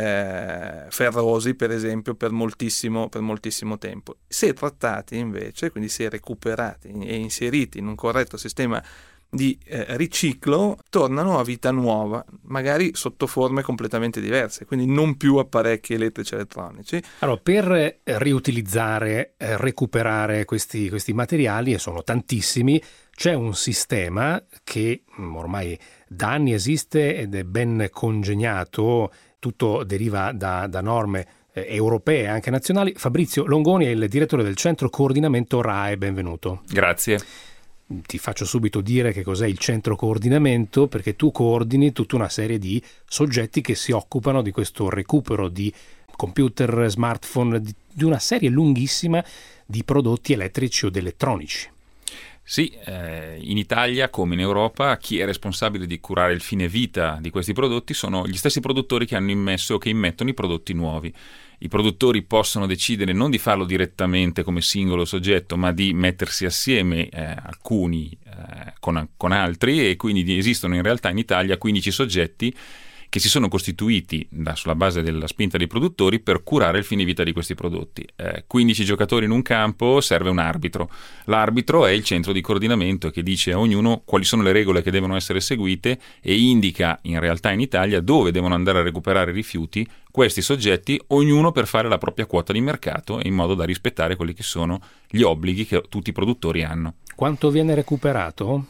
eh, ferrosi, per esempio, per moltissimo, per moltissimo tempo. Se trattati invece, quindi se recuperati e inseriti in un corretto sistema di eh, riciclo, tornano a vita nuova, magari sotto forme completamente diverse, quindi non più apparecchi elettrici elettronici. Allora, per riutilizzare, eh, recuperare questi, questi materiali, e sono tantissimi, c'è un sistema che ormai da anni esiste ed è ben congegnato, tutto deriva da, da norme eh, europee e anche nazionali. Fabrizio Longoni è il direttore del centro coordinamento R A E, benvenuto. Grazie. Ti faccio subito dire che cos'è il centro coordinamento, perché tu coordini tutta una serie di soggetti che si occupano di questo recupero di computer, smartphone, di, di una serie lunghissima di prodotti elettrici o elettronici. Sì, eh, in Italia come in Europa chi è responsabile di curare il fine vita di questi prodotti sono gli stessi produttori che hanno immesso o che immettono i prodotti nuovi. I produttori possono decidere non di farlo direttamente come singolo soggetto, ma di mettersi assieme eh, alcuni eh, con, con altri, e quindi esistono in realtà in Italia quindici soggetti che si sono costituiti da, sulla base della spinta dei produttori per curare il fine vita di questi prodotti. Eh, quindici giocatori in un campo, serve un arbitro. L'arbitro è il centro di coordinamento che dice a ognuno quali sono le regole che devono essere seguite e indica in realtà in Italia dove devono andare a recuperare i rifiuti questi soggetti, ognuno per fare la propria quota di mercato e in modo da rispettare quelli che sono gli obblighi che tutti i produttori hanno. Quanto viene recuperato?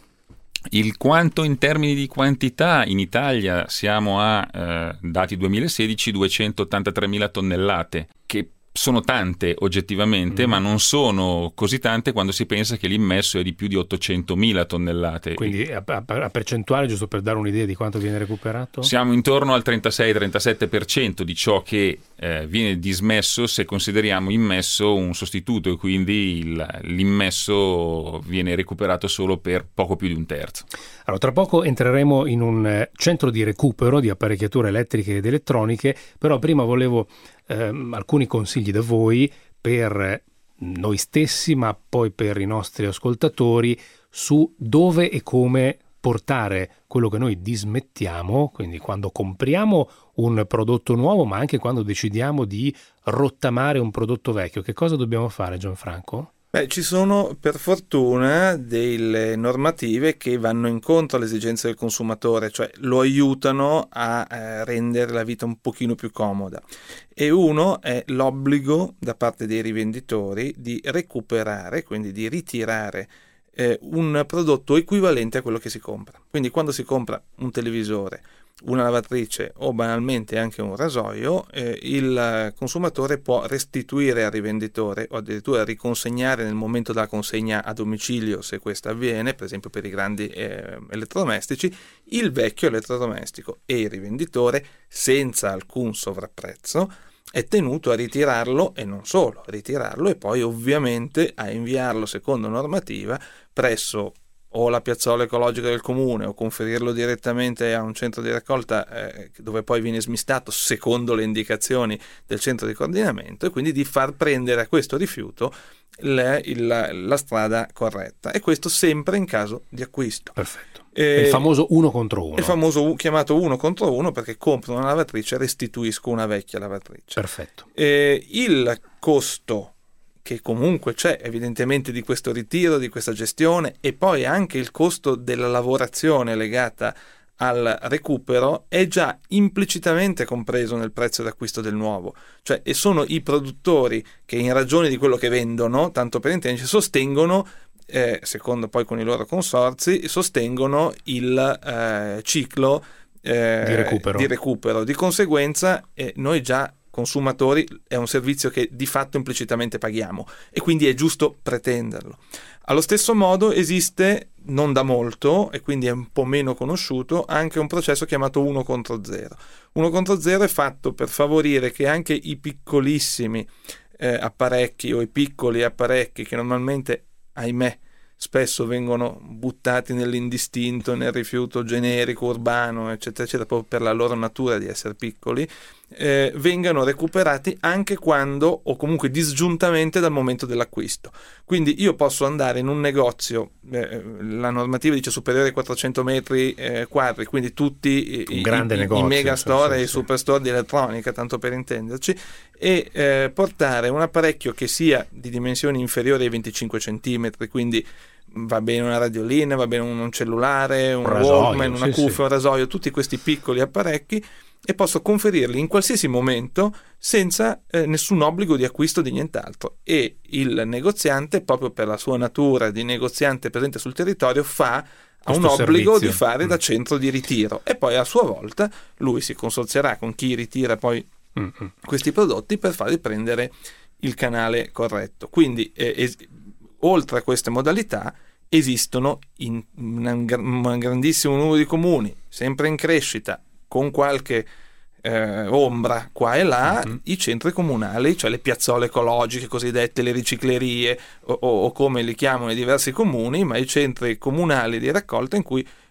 Il quanto in termini di quantità in Italia siamo a eh, dati duemilasedici duecentottantatremila tonnellate, che sono tante oggettivamente, mm. ma non sono così tante quando si pensa che l'immesso è di più di ottocentomila tonnellate. Quindi a, a, a percentuale, giusto per dare un'idea di quanto viene recuperato? Siamo intorno al trentasei trentasette per cento di ciò che eh, viene dismesso se consideriamo immesso un sostituto, e quindi il, l'immesso viene recuperato solo per poco più di un terzo. Allora, tra poco entreremo in un centro di recupero di apparecchiature elettriche ed elettroniche, però prima volevo ehm, alcuni consigli da voi per noi stessi, ma poi per i nostri ascoltatori, su dove e come portare quello che noi dismettiamo, quindi quando compriamo un prodotto nuovo, ma anche quando decidiamo di rottamare un prodotto vecchio. Che cosa dobbiamo fare, Gianfranco? Beh, ci sono per fortuna delle normative che vanno incontro alle esigenze del consumatore, cioè lo aiutano a eh, rendere la vita un pochino più comoda. E uno è l'obbligo da parte dei rivenditori di recuperare, quindi di ritirare eh, un prodotto equivalente a quello che si compra. Quindi quando si compra un televisore, una lavatrice o banalmente anche un rasoio, eh, il consumatore può restituire al rivenditore o addirittura riconsegnare nel momento della consegna a domicilio, se questo avviene, per esempio per i grandi eh, elettrodomestici, il vecchio elettrodomestico, e il rivenditore, senza alcun sovrapprezzo, è tenuto a ritirarlo, e non solo, a ritirarlo e poi ovviamente a inviarlo secondo normativa presso o la piazzola ecologica del comune, o conferirlo direttamente a un centro di raccolta eh, dove poi viene smistato secondo le indicazioni del centro di coordinamento, e quindi di far prendere a questo rifiuto le, il, la strada corretta, e questo sempre in caso di acquisto. Perfetto. Eh, il famoso uno contro uno. Il famoso chiamato uno contro uno, perché compro una lavatrice e restituisco una vecchia lavatrice. Perfetto. Eh, il costo che comunque c'è evidentemente di questo ritiro, di questa gestione, e poi anche il costo della lavorazione legata al recupero è già implicitamente compreso nel prezzo d'acquisto del nuovo, cioè e sono i produttori che in ragione di quello che vendono, tanto per intenderci, sostengono eh, secondo poi con i loro consorzi, sostengono il eh, ciclo eh, di recupero. di recupero. Di conseguenza eh, noi già consumatori è un servizio che di fatto implicitamente paghiamo, e quindi è giusto pretenderlo. Allo stesso modo esiste, non da molto, e quindi è un po' meno conosciuto, anche un processo chiamato uno contro zero. uno contro zero è fatto per favorire che anche i piccolissimi eh, apparecchi o i piccoli apparecchi che normalmente, ahimè, spesso vengono buttati nell'indistinto, nel rifiuto generico, urbano, eccetera, eccetera, proprio per la loro natura di essere piccoli, eh, vengano recuperati anche quando, o comunque disgiuntamente dal momento dell'acquisto. Quindi io posso andare in un negozio, eh, la normativa dice superiore ai quattrocento metri eh, quadri, quindi tutti i, grande i, negozio, i megastore sì, e i sì. superstore di elettronica, tanto per intenderci, e eh, portare un apparecchio che sia di dimensioni inferiori ai venticinque centimetri, quindi va bene una radiolina, va bene un cellulare, un, un rasoio, Walkman, una sì, cuffia, sì. un rasoio, tutti questi piccoli apparecchi, e posso conferirli in qualsiasi momento senza eh, nessun obbligo di acquisto di nient'altro, e il negoziante, proprio per la sua natura di negoziante presente sul territorio, fa ha un obbligo servizio. di fare mm. da centro di ritiro, e poi a sua volta lui si consorzierà con chi ritira poi Mm-hmm. questi prodotti per farli prendere il canale corretto. Quindi eh, es- oltre a queste modalità esistono in un grandissimo numero di comuni, sempre in crescita, con qualche eh, ombra qua e là, mm-hmm. i centri comunali, cioè le piazzole ecologiche cosiddette, le riciclerie o, o, o come li chiamano i diversi comuni, ma i centri comunali di raccolta in cui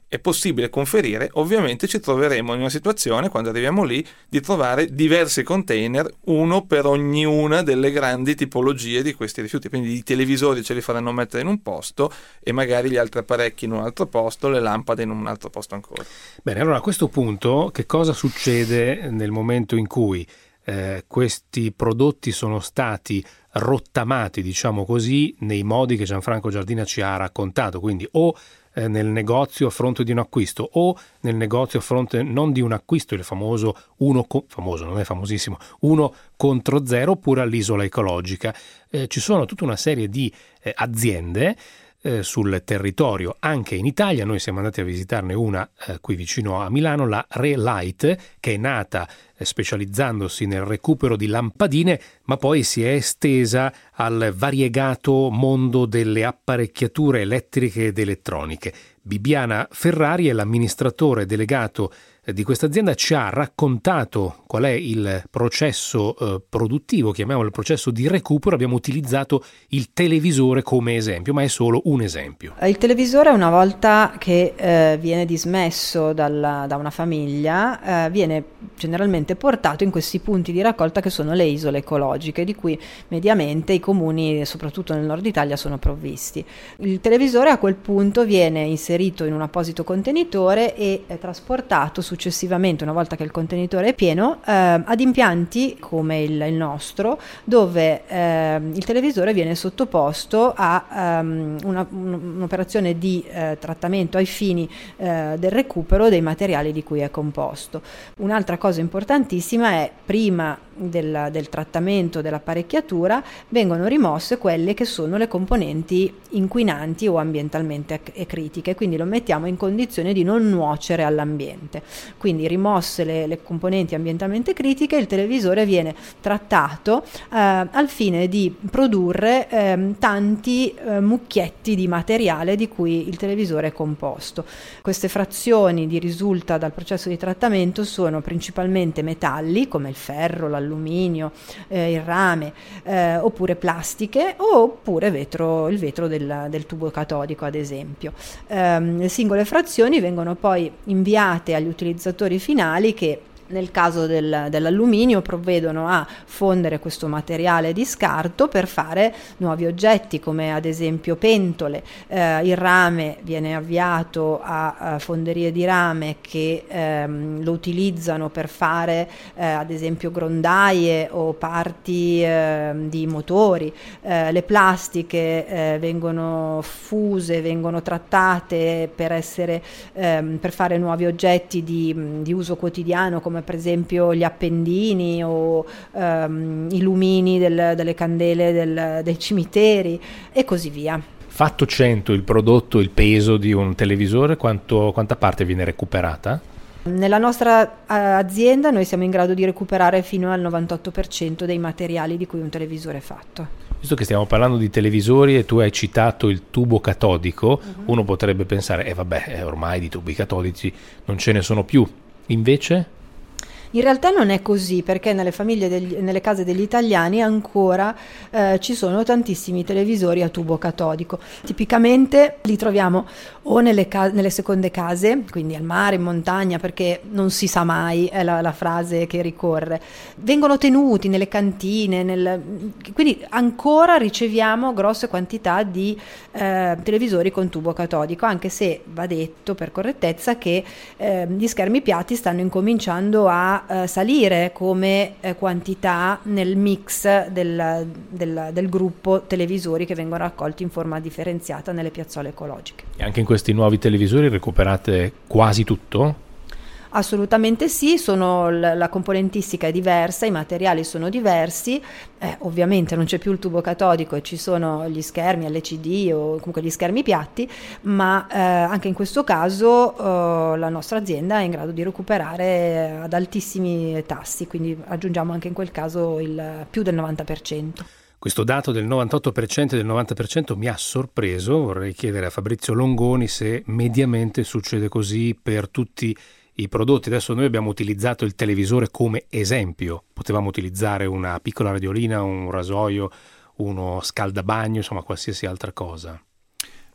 è possibile conferire, ovviamente ci troveremo in una situazione, quando arriviamo lì, di trovare diversi container, uno per ognuna delle grandi tipologie di questi rifiuti. Quindi i televisori ce li faranno mettere in un posto e magari gli altri apparecchi in un altro posto, le lampade in un altro posto ancora. Bene, allora a questo punto che cosa succede nel momento in cui eh, questi prodotti sono stati rottamati, diciamo così, nei modi che Gianfranco Giardina ci ha raccontato? Quindi o nel negozio a fronte di un acquisto o nel negozio a fronte non di un acquisto, il famoso uno co- famoso, non è famosissimo, uno contro zero, oppure all'isola ecologica. Eh, ci sono tutta una serie di eh, aziende eh, sul territorio, anche in Italia. Noi siamo andati a visitarne una eh, qui vicino a Milano, la Relight, che è nata eh, specializzandosi nel recupero di lampadine, ma poi si è estesa al variegato mondo delle apparecchiature elettriche ed elettroniche. Bibiana Ferrari è l'amministratore delegato di questa azienda, ci ha raccontato qual è il processo eh, produttivo, chiamiamolo il processo di recupero. Abbiamo utilizzato il televisore come esempio, ma è solo un esempio. Il televisore, una volta che eh, viene dismesso dalla, da una famiglia, eh, viene generalmente portato in questi punti di raccolta che sono le isole ecologiche, di cui mediamente i comuni, soprattutto nel nord Italia, sono provvisti. Il televisore a quel punto viene inserito in un apposito contenitore e è trasportato su successivamente, una volta che il contenitore è pieno, eh, ad impianti come il, il nostro, dove eh, il televisore viene sottoposto a um, una, un'operazione di eh, trattamento ai fini eh, del recupero dei materiali di cui è composto. Un'altra cosa importantissima è, prima del, del trattamento dell'apparecchiatura, vengono rimosse quelle che sono le componenti inquinanti o ambientalmente e critiche, quindi lo mettiamo in condizione di non nuocere all'ambiente. Quindi, rimosse le, le componenti ambientalmente critiche, il televisore viene trattato eh, al fine di produrre eh, tanti eh, mucchietti di materiale di cui il televisore è composto. Queste frazioni di risulta dal processo di trattamento sono principalmente metalli come il ferro, l'alluminio, eh, il rame, eh, oppure plastiche, oppure vetro, il vetro del, del tubo catodico, ad esempio. Eh, le singole frazioni vengono poi inviate agli utilizzatori finali, che nel caso del, dell'alluminio provvedono a fondere questo materiale di scarto per fare nuovi oggetti, come ad esempio pentole. Eh, il rame viene avviato a, a fonderie di rame che ehm, lo utilizzano per fare eh, ad esempio grondaie o parti eh, di motori. Eh, le plastiche eh, vengono fuse, vengono trattate per essere ehm, per fare nuovi oggetti di, di uso quotidiano, come per esempio gli appendini o um, i lumini del, delle candele del, dei cimiteri e così via. Fatto cento il prodotto, il peso di un televisore, quanto, quanta parte viene recuperata? Nella nostra uh, azienda noi siamo in grado di recuperare fino al novantotto per cento dei materiali di cui un televisore è fatto. Visto che stiamo parlando di televisori e tu hai citato il tubo catodico, uh-huh. uno potrebbe pensare, eh vabbè, ormai di tubi catodici non ce ne sono più. Invece? In realtà non è così, perché nelle famiglie, degli, nelle case degli italiani ancora eh, ci sono tantissimi televisori a tubo catodico. Tipicamente li troviamo o nelle, ca- nelle seconde case, quindi al mare, in montagna, perché non si sa mai, è la, la frase che ricorre. Vengono tenuti nelle cantine, nel, quindi ancora riceviamo grosse quantità di eh, televisori con tubo catodico, anche se va detto per correttezza che eh, gli schermi piatti stanno incominciando a Uh, salire come uh, quantità nel mix del, del, del gruppo televisori che vengono raccolti in forma differenziata nelle piazzole ecologiche. E anche in questi nuovi televisori recuperate quasi tutto? Assolutamente sì, sono, la componentistica è diversa, i materiali sono diversi, eh, ovviamente non c'è più il tubo catodico e ci sono gli schermi L C D o comunque gli schermi piatti, ma eh, anche in questo caso eh, la nostra azienda è in grado di recuperare ad altissimi tassi, quindi aggiungiamo anche in quel caso il più del novanta per cento. Questo dato del novantotto per cento e del novanta per cento mi ha sorpreso. Vorrei chiedere a Fabrizio Longoni se mediamente succede così per tutti i prodotti. Adesso noi abbiamo utilizzato il televisore come esempio, potevamo utilizzare una piccola radiolina, un rasoio, uno scaldabagno, insomma qualsiasi altra cosa.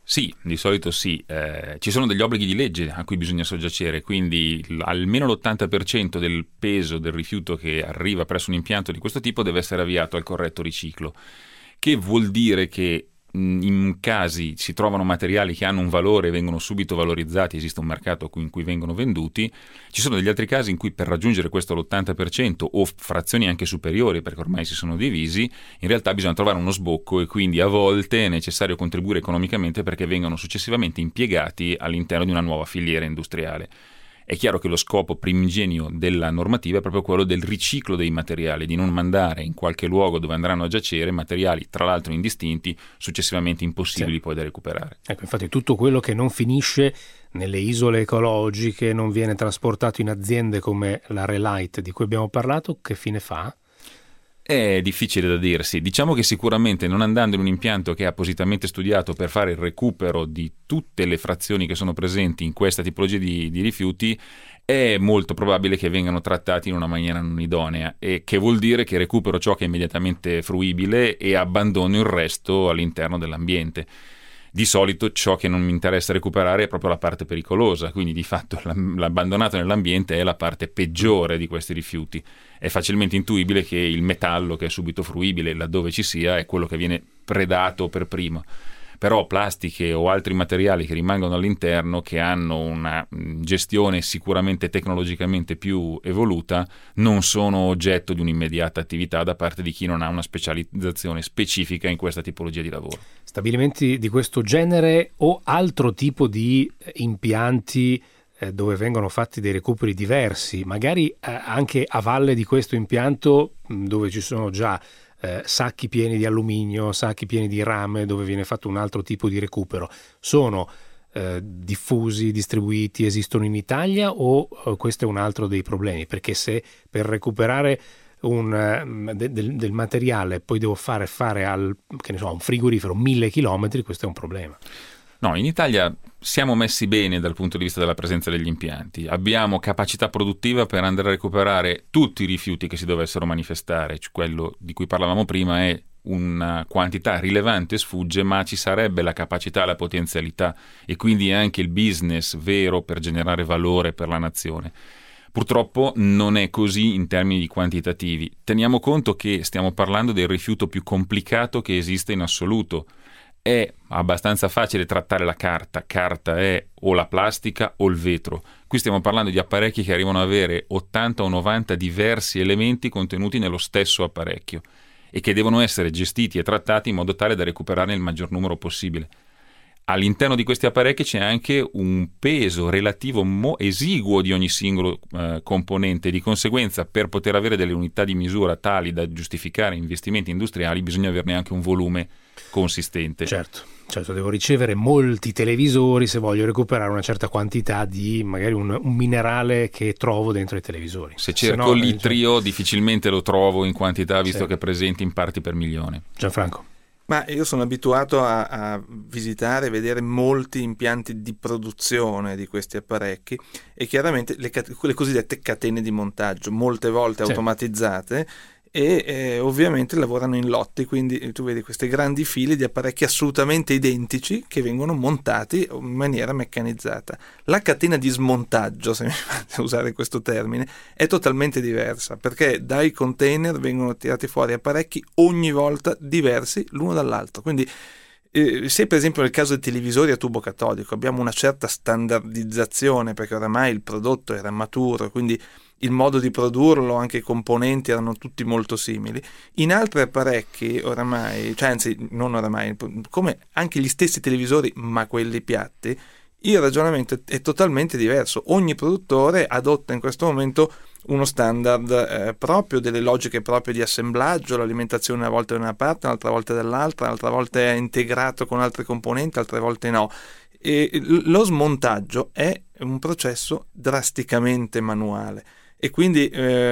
Sì, di solito sì. Eh, ci sono degli obblighi di legge a cui bisogna soggiacere, quindi l- almeno l'ottanta per cento del peso del rifiuto che arriva presso un impianto di questo tipo deve essere avviato al corretto riciclo, che vuol dire che mh, in casi si trovano materiali che hanno un valore e vengono subito valorizzati, esiste un mercato in cui vengono venduti. Ci sono degli altri casi in cui per raggiungere questo l'ottanta per cento o frazioni anche superiori, perché ormai si sono divisi, in realtà bisogna trovare uno sbocco e quindi a volte è necessario contribuire economicamente perché vengano successivamente impiegati all'interno di una nuova filiera industriale. È chiaro che lo scopo primigenio della normativa è proprio quello del riciclo dei materiali, di non mandare in qualche luogo dove andranno a giacere materiali, tra l'altro indistinti, successivamente impossibili sì. poi da recuperare. Ecco, infatti tutto quello che non finisce nelle isole ecologiche, non viene trasportato in aziende come la Relight di cui abbiamo parlato, che fine fa? È difficile da dirsi. Diciamo che sicuramente non andando in un impianto che è appositamente studiato per fare il recupero di tutte le frazioni che sono presenti in questa tipologia di, di rifiuti, è molto probabile che vengano trattati in una maniera non idonea, e che vuol dire che recupero ciò che è immediatamente fruibile e abbandono il resto all'interno dell'ambiente. Di solito ciò che non mi interessa recuperare è proprio la parte pericolosa, quindi di fatto l'abbandonato nell'ambiente è la parte peggiore di questi rifiuti. È facilmente intuibile che il metallo, che è subito fruibile laddove ci sia, è quello che viene predato per primo. Però plastiche o altri materiali che rimangono all'interno, che hanno una gestione sicuramente tecnologicamente più evoluta, non sono oggetto di un'immediata attività da parte di chi non ha una specializzazione specifica in questa tipologia di lavoro. Stabilimenti di questo genere o altro tipo di impianti eh, dove vengono fatti dei recuperi diversi, magari eh, anche a valle di questo impianto mh, dove ci sono già Eh, sacchi pieni di alluminio, sacchi pieni di rame dove viene fatto un altro tipo di recupero, sono eh, diffusi, distribuiti, esistono in Italia o eh, questo è un altro dei problemi? Perché se per recuperare un, eh, de, del, del materiale poi devo fare fare al, che ne so, un frigorifero mille chilometri, questo è un problema. No, in Italia siamo messi bene dal punto di vista della presenza degli impianti. Abbiamo capacità produttiva per andare a recuperare tutti i rifiuti che si dovessero manifestare. Cioè, quello di cui parlavamo prima è una quantità rilevante, sfugge, ma ci sarebbe la capacità e la potenzialità e quindi anche il business vero per generare valore per la nazione. Purtroppo non è così in termini di quantitativi. Teniamo conto che stiamo parlando del rifiuto più complicato che esiste in assoluto. È abbastanza facile trattare la carta, carta è o la plastica o il vetro. Qui stiamo parlando di apparecchi che arrivano ad avere ottanta o novanta diversi elementi contenuti nello stesso apparecchio e che devono essere gestiti e trattati in modo tale da recuperarne il maggior numero possibile. All'interno di questi apparecchi c'è anche un peso relativo mo- esiguo di ogni singolo eh, componente, di conseguenza per poter avere delle unità di misura tali da giustificare investimenti industriali bisogna averne anche un volume consistente. Certo, certo, devo ricevere molti televisori se voglio recuperare una certa quantità di magari un, un minerale che trovo dentro i televisori. Se cerco se no, l'itrio cioè... difficilmente lo trovo in quantità visto sì. che è presente in parti per milione. Gianfranco. Ma io sono abituato a, a visitare e vedere molti impianti di produzione di questi apparecchi e chiaramente le, le cosiddette catene di montaggio, molte volte sì. automatizzate e eh, ovviamente lavorano in lotti, quindi tu vedi questi grandi fili di apparecchi assolutamente identici che vengono montati in maniera meccanizzata. La catena di smontaggio, se mi fate usare questo termine, è totalmente diversa perché dai container vengono tirati fuori apparecchi ogni volta diversi l'uno dall'altro, quindi eh, se per esempio nel caso dei televisori a tubo catodico abbiamo una certa standardizzazione perché oramai il prodotto era maturo, quindi il modo di produrlo, anche i componenti erano tutti molto simili. In altri apparecchi oramai, cioè anzi non oramai, come anche gli stessi televisori ma quelli piatti, il ragionamento è totalmente diverso. Ogni produttore adotta in questo momento uno standard eh, proprio, delle logiche proprie di assemblaggio, l'alimentazione una volta da una parte, un'altra volta dall'altra, un'altra volta è integrato con altri componenti, altre volte no. E lo smontaggio è un processo drasticamente manuale. e quindi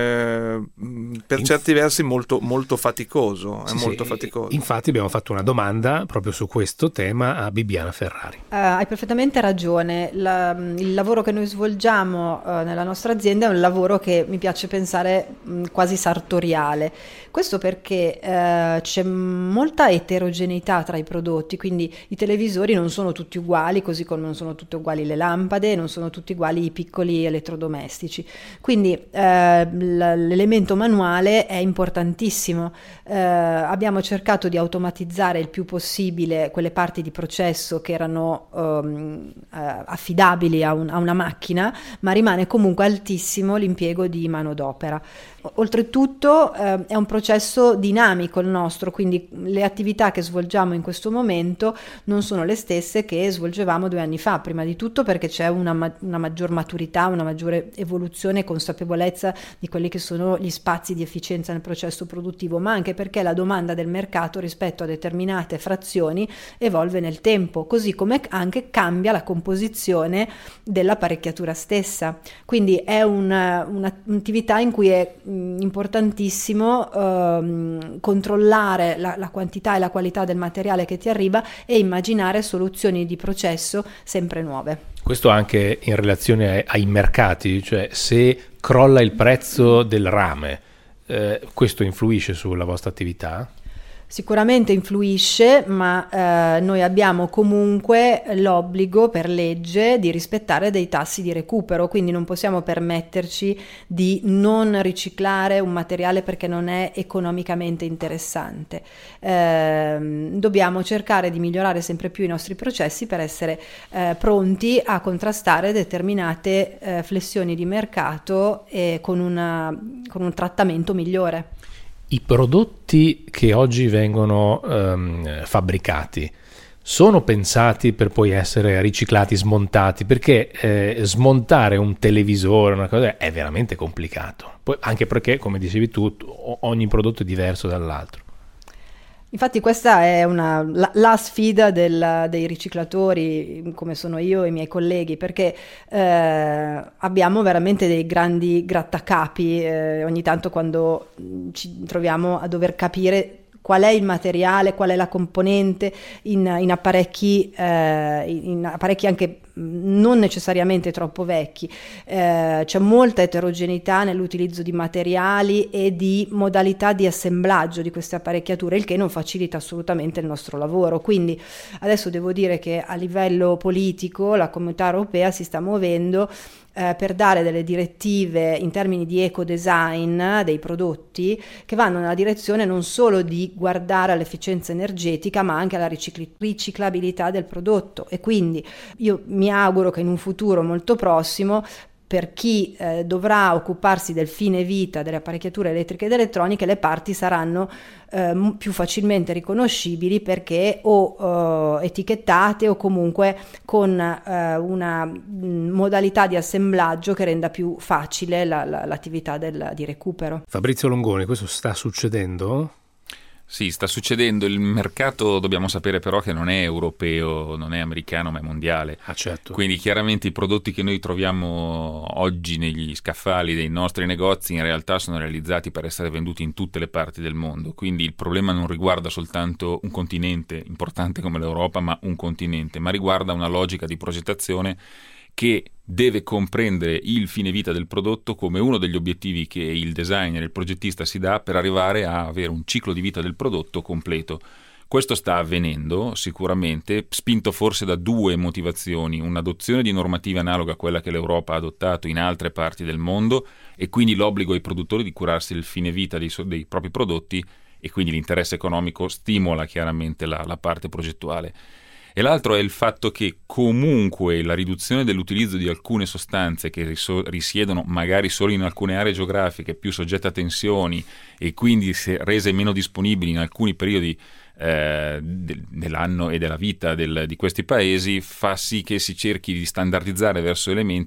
eh, per Inf- certi versi molto, molto faticoso, è sì, molto sì. faticoso. Infatti abbiamo fatto una domanda proprio su questo tema a Bibiana Ferrari. Uh, hai perfettamente ragione. La, il lavoro che noi svolgiamo uh, nella nostra azienda è un lavoro che mi piace pensare mh, quasi sartoriale. Questo perché uh, c'è molta eterogeneità tra i prodotti, quindi i televisori non sono tutti uguali, così come non sono tutte uguali le lampade, non sono tutti uguali i piccoli elettrodomestici. Quindi uh, l'elemento manuale è importantissimo. Uh, abbiamo cercato di automatizzare il più possibile quelle parti di processo che erano um, uh, affidabili a, un, a una macchina, ma rimane comunque altissimo l'impiego di manodopera. Oltretutto eh, è un processo dinamico il nostro, quindi le attività che svolgiamo in questo momento non sono le stesse che svolgevamo due anni fa, prima di tutto perché c'è una, ma- una maggior maturità, una maggiore evoluzione e consapevolezza di quelli che sono gli spazi di efficienza nel processo produttivo, ma anche perché la domanda del mercato rispetto a determinate frazioni evolve nel tempo, così come anche cambia la composizione dell'apparecchiatura stessa. Quindi è una, una, un'attività in cui è importantissimo ehm, controllare la, la quantità e la qualità del materiale che ti arriva e immaginare soluzioni di processo sempre nuove. Questo anche in relazione ai, ai mercati, cioè se crolla il prezzo del rame, eh, questo influisce sulla vostra attività? Sicuramente influisce, ma eh, noi abbiamo comunque l'obbligo per legge di rispettare dei tassi di recupero, quindi non possiamo permetterci di non riciclare un materiale perché non è economicamente interessante. Eh, dobbiamo cercare di migliorare sempre più i nostri processi per essere eh, pronti a contrastare determinate eh, flessioni di mercato e con, una, con un trattamento migliore. I prodotti che oggi vengono um, fabbricati sono pensati per poi essere riciclati, smontati, perché eh, smontare un televisore, una cosa, è veramente complicato. Poi, anche perché, come dicevi tu, ogni prodotto è diverso dall'altro. Infatti questa è una, la, la sfida del, dei riciclatori, come sono io e i miei colleghi, perché eh, abbiamo veramente dei grandi grattacapi eh, ogni tanto quando ci troviamo a dover capire qual è il materiale, qual è la componente in, in apparecchi, eh, in apparecchi anche non necessariamente troppo vecchi. Eh, c'è molta eterogeneità nell'utilizzo di materiali e di modalità di assemblaggio di queste apparecchiature, il che non facilita assolutamente il nostro lavoro. Quindi adesso devo dire che a livello politico la Comunità Europea si sta muovendo Eh, per dare delle direttive in termini di eco-design dei prodotti che vanno nella direzione non solo di guardare all'efficienza energetica ma anche alla ricicli- riciclabilità del prodotto, e quindi io mi auguro che in un futuro molto prossimo per chi eh, dovrà occuparsi del fine vita delle apparecchiature elettriche ed elettroniche le parti saranno eh, più facilmente riconoscibili perché o eh, etichettate o comunque con eh, una mh, modalità di assemblaggio che renda più facile la, la, l'attività del, di recupero. Fabrizio Longoni, questo sta succedendo? Sì, sta succedendo. Il mercato, dobbiamo sapere però che non è europeo, non è americano, ma è mondiale. Ah, certo. Quindi chiaramente i prodotti che noi troviamo oggi negli scaffali dei nostri negozi in realtà sono realizzati per essere venduti in tutte le parti del mondo. Quindi il problema non riguarda soltanto un continente importante come l'Europa, ma un continente, ma riguarda una logica di progettazione che deve comprendere il fine vita del prodotto come uno degli obiettivi che il designer, il progettista si dà per arrivare a avere un ciclo di vita del prodotto completo. Questo sta avvenendo sicuramente, spinto forse da due motivazioni: un'adozione di normative analoga a quella che l'Europa ha adottato in altre parti del mondo e quindi l'obbligo ai produttori di curarsi il fine vita dei, dei propri prodotti, e quindi l'interesse economico stimola chiaramente la, la parte progettuale. E l'altro è il fatto che comunque la riduzione dell'utilizzo di alcune sostanze che riso- risiedono magari solo in alcune aree geografiche più soggette a tensioni e quindi se rese meno disponibili in alcuni periodi eh, de- dell'anno e della vita del, di questi paesi, fa sì che si cerchi di standardizzare verso elementi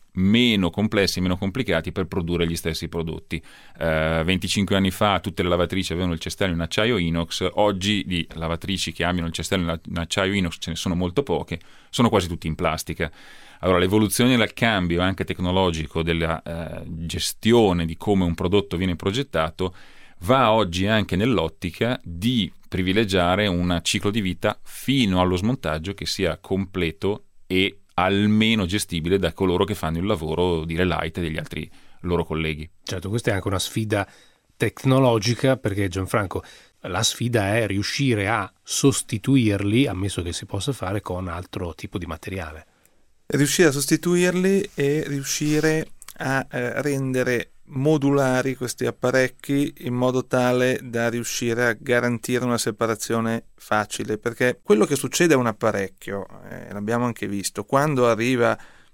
meno complessi, meno complicati per produrre gli stessi prodotti. Eh, venticinque anni fa tutte le lavatrici avevano il cestello in acciaio inox, oggi di lavatrici che abbiano il cestello in acciaio inox ce ne sono molto poche, sono quasi tutti in plastica. Allora l'evoluzione del cambio anche tecnologico della eh, gestione di come un prodotto viene progettato va oggi anche nell'ottica di privilegiare un ciclo di vita fino allo smontaggio che sia completo e almeno gestibile da coloro che fanno il lavoro di Relight e degli altri loro colleghi. Certo, questa è anche una sfida tecnologica, perché Gianfranco, la sfida è riuscire a sostituirli, ammesso che si possa fare, con altro tipo di materiale. Riuscire a sostituirli e riuscire a eh, rendere modulari questi apparecchi in modo tale da riuscire a garantire una separazione facile, perché quello che succede a un apparecchio, eh, l'abbiamo anche visto, quando arriva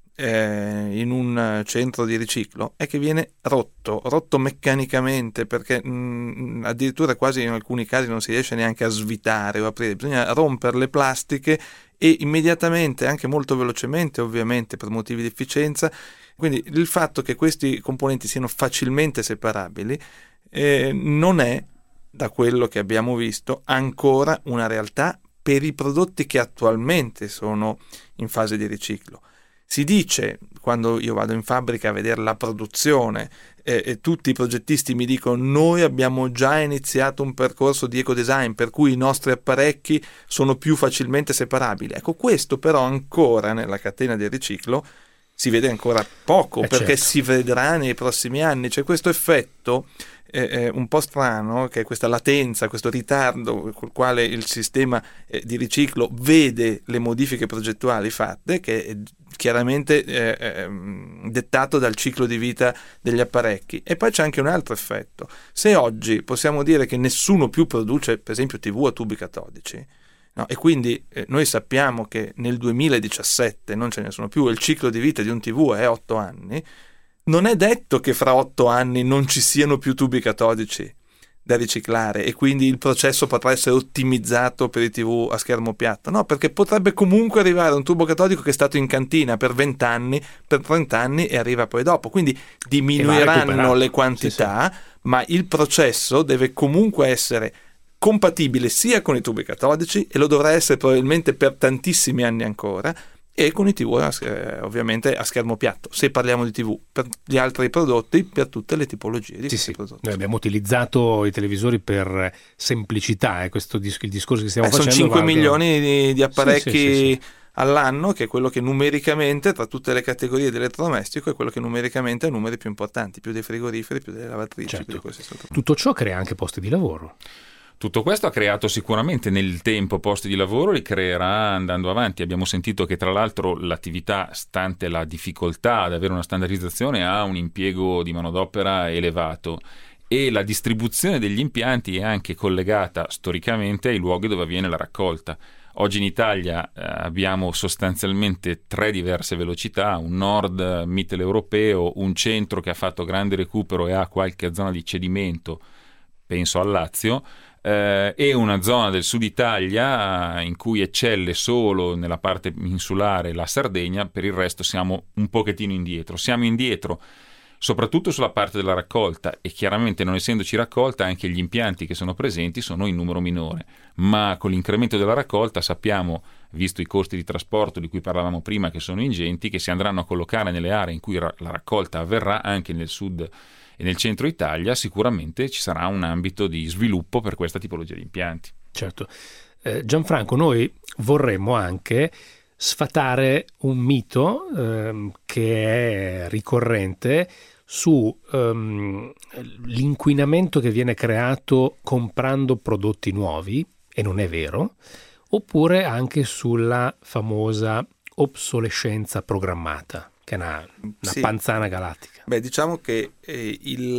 eh, in un centro di riciclo, è che viene rotto, rotto meccanicamente, perché mh, addirittura quasi in alcuni casi non si riesce neanche a svitare o aprire, bisogna rompere le plastiche e immediatamente, anche molto velocemente ovviamente per motivi di efficienza. Quindi il fatto che questi componenti siano facilmente separabili eh, non è, da quello che abbiamo visto, ancora una realtà per i prodotti che attualmente sono in fase di riciclo. Si dice, quando io vado in fabbrica a vedere la produzione, eh, e tutti i progettisti mi dicono: noi abbiamo già iniziato un percorso di ecodesign per cui i nostri apparecchi sono più facilmente separabili. Ecco, questo però ancora nella catena del riciclo si vede ancora poco, eh perché certo. si vedrà nei prossimi anni. C'è questo effetto eh, eh, un po' strano, che è questa latenza, questo ritardo col quale il sistema eh, di riciclo vede le modifiche progettuali fatte, che è chiaramente eh, eh, dettato dal ciclo di vita degli apparecchi. E poi c'è anche un altro effetto. Se oggi possiamo dire che nessuno più produce, per esempio, tivù a tubi catodici, no, e quindi eh, noi sappiamo che nel duemiladiciassette non ce ne sono più, il ciclo di vita di un tivù è otto anni, non è detto che fra otto anni non ci siano più tubi catodici da riciclare e quindi il processo potrà essere ottimizzato per i tivù a schermo piatto. No, perché potrebbe comunque arrivare un tubo catodico che è stato in cantina per venti anni, per trenta anni e arriva poi dopo. Quindi diminuiranno le quantità, sì, sì. Ma il processo deve comunque essere compatibile sia con i tubi catodici, e lo dovrà essere probabilmente per tantissimi anni ancora, e con i tivù eh, ovviamente a schermo piatto, se parliamo di tivù. Per gli altri prodotti, per tutte le tipologie di sì, questi sì. prodotti. Noi abbiamo utilizzato i televisori per semplicità, eh, questo dis- il discorso che stiamo eh, facendo. Sono cinque valgono... milioni di, di apparecchi sì, sì, sì, sì. all'anno, che è quello che numericamente, tra tutte le categorie di elettrodomestico, è quello che numericamente ha numeri più importanti, più dei frigoriferi, più delle lavatrici, certo. più di questi sotto. Tutto ciò crea anche posti di lavoro. Tutto questo ha creato sicuramente nel tempo posti di lavoro, li creerà andando avanti. Abbiamo sentito che tra l'altro l'attività, stante la difficoltà ad avere una standardizzazione, ha un impiego di manodopera elevato, e la distribuzione degli impianti è anche collegata storicamente ai luoghi dove avviene la raccolta. Oggi in Italia eh, abbiamo sostanzialmente tre diverse velocità: un nord mitteleuropeo, un centro che ha fatto grande recupero e ha qualche zona di cedimento, penso al Lazio, eh, e una zona del sud Italia in cui eccelle solo nella parte insulare la Sardegna. Per il resto siamo un pochettino indietro. Siamo indietro soprattutto sulla parte della raccolta, e chiaramente, non essendoci raccolta, anche gli impianti che sono presenti sono in numero minore, ma con l'incremento della raccolta sappiamo, visto i costi di trasporto di cui parlavamo prima che sono ingenti, che si andranno a collocare nelle aree in cui la raccolta avverrà, anche nel sud e nel centro Italia. Sicuramente ci sarà un ambito di sviluppo per questa tipologia di impianti. Certo. Eh, Gianfranco, noi vorremmo anche sfatare un mito ehm, che è ricorrente su ehm, l'inquinamento che viene creato comprando prodotti nuovi, e non è vero, oppure anche sulla famosa obsolescenza programmata, che è una, una sì. panzana galattica. Beh, diciamo che eh, il,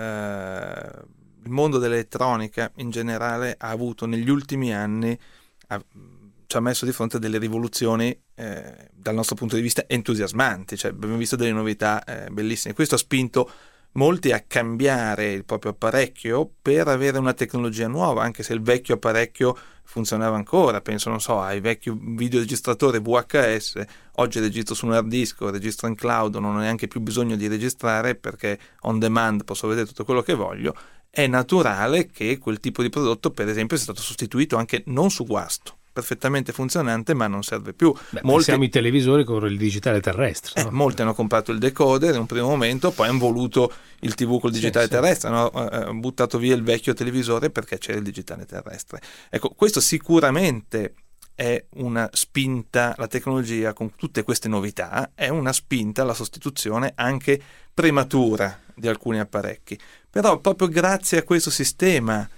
eh, il mondo dell'elettronica in generale ha avuto negli ultimi anni, ha, ci ha messo di fronte a delle rivoluzioni eh, dal nostro punto di vista entusiasmanti, cioè abbiamo visto delle novità eh, bellissime. Questo ha spinto molti a cambiare il proprio apparecchio per avere una tecnologia nuova, anche se il vecchio apparecchio funzionava ancora. Penso, non so, ai vecchi videoregistratore V H S, oggi registro su un hard disk, registro in cloud, non ho neanche più bisogno di registrare perché on demand posso vedere tutto quello che voglio. È naturale che quel tipo di prodotto, per esempio, sia stato sostituito anche non su guasto, perfettamente funzionante, ma non serve più. Beh, molti, pensiamo ai televisori con il digitale terrestre. eh, No? molti hanno comprato il decoder in un primo momento, poi hanno voluto il tivù col digitale sì, terrestre, hanno eh, buttato via il vecchio televisore perché c'era il digitale terrestre. Ecco, questo sicuramente è una spinta, la tecnologia con tutte queste novità è una spinta alla sostituzione anche prematura di alcuni apparecchi. Però proprio grazie a questo sistema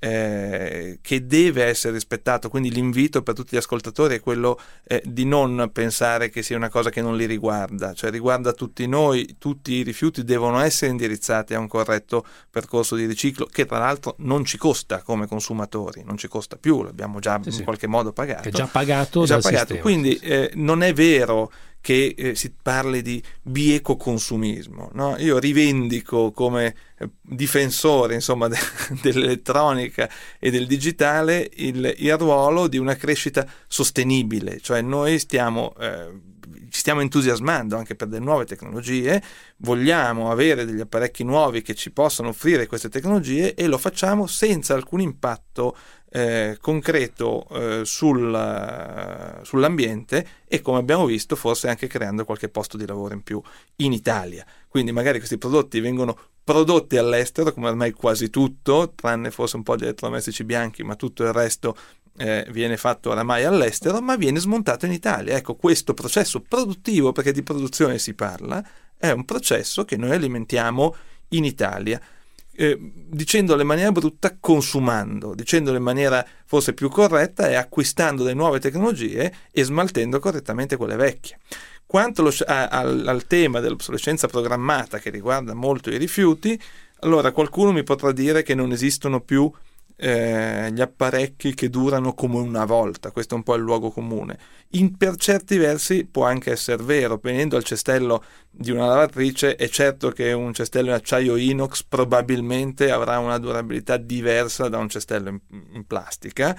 Eh, che deve essere rispettato, quindi l'invito per tutti gli ascoltatori è quello eh, di non pensare che sia una cosa che non li riguarda, cioè riguarda tutti noi. Tutti i rifiuti devono essere indirizzati a un corretto percorso di riciclo, che tra l'altro non ci costa come consumatori, non ci costa più, l'abbiamo già sì, in sì. qualche modo pagato, è già pagato, è già dal pagato. sistema. Quindi eh, non è vero che eh, si parli di biecoconsumismo, no? Io rivendico come eh, difensore, insomma, de- dell'elettronica e del digitale il, il ruolo di una crescita sostenibile, cioè noi stiamo eh, ci stiamo entusiasmando anche per delle nuove tecnologie, vogliamo avere degli apparecchi nuovi che ci possano offrire queste tecnologie e lo facciamo senza alcun impatto Eh, concreto eh, sul, uh, sull'ambiente e, come abbiamo visto, forse anche creando qualche posto di lavoro in più in Italia. Quindi magari questi prodotti vengono prodotti all'estero, come ormai quasi tutto, tranne forse un po' di elettrodomestici bianchi, ma tutto il resto eh, viene fatto oramai all'estero, ma viene smontato in Italia. Ecco, questo processo produttivo, perché di produzione si parla, è un processo che noi alimentiamo in Italia. Eh, dicendolo in maniera brutta, consumando, dicendolo in maniera forse più corretta, è acquistando le nuove tecnologie e smaltendo correttamente quelle vecchie. Quanto lo, a, al, al tema dell'obsolescenza programmata, che riguarda molto i rifiuti, allora qualcuno mi potrà dire che non esistono più eh, gli apparecchi che durano come una volta. Questo è un po' il luogo comune. In, per certi versi può anche essere vero. Venendo al cestello di una lavatrice, è certo che un cestello in acciaio inox probabilmente avrà una durabilità diversa da un cestello in, in plastica,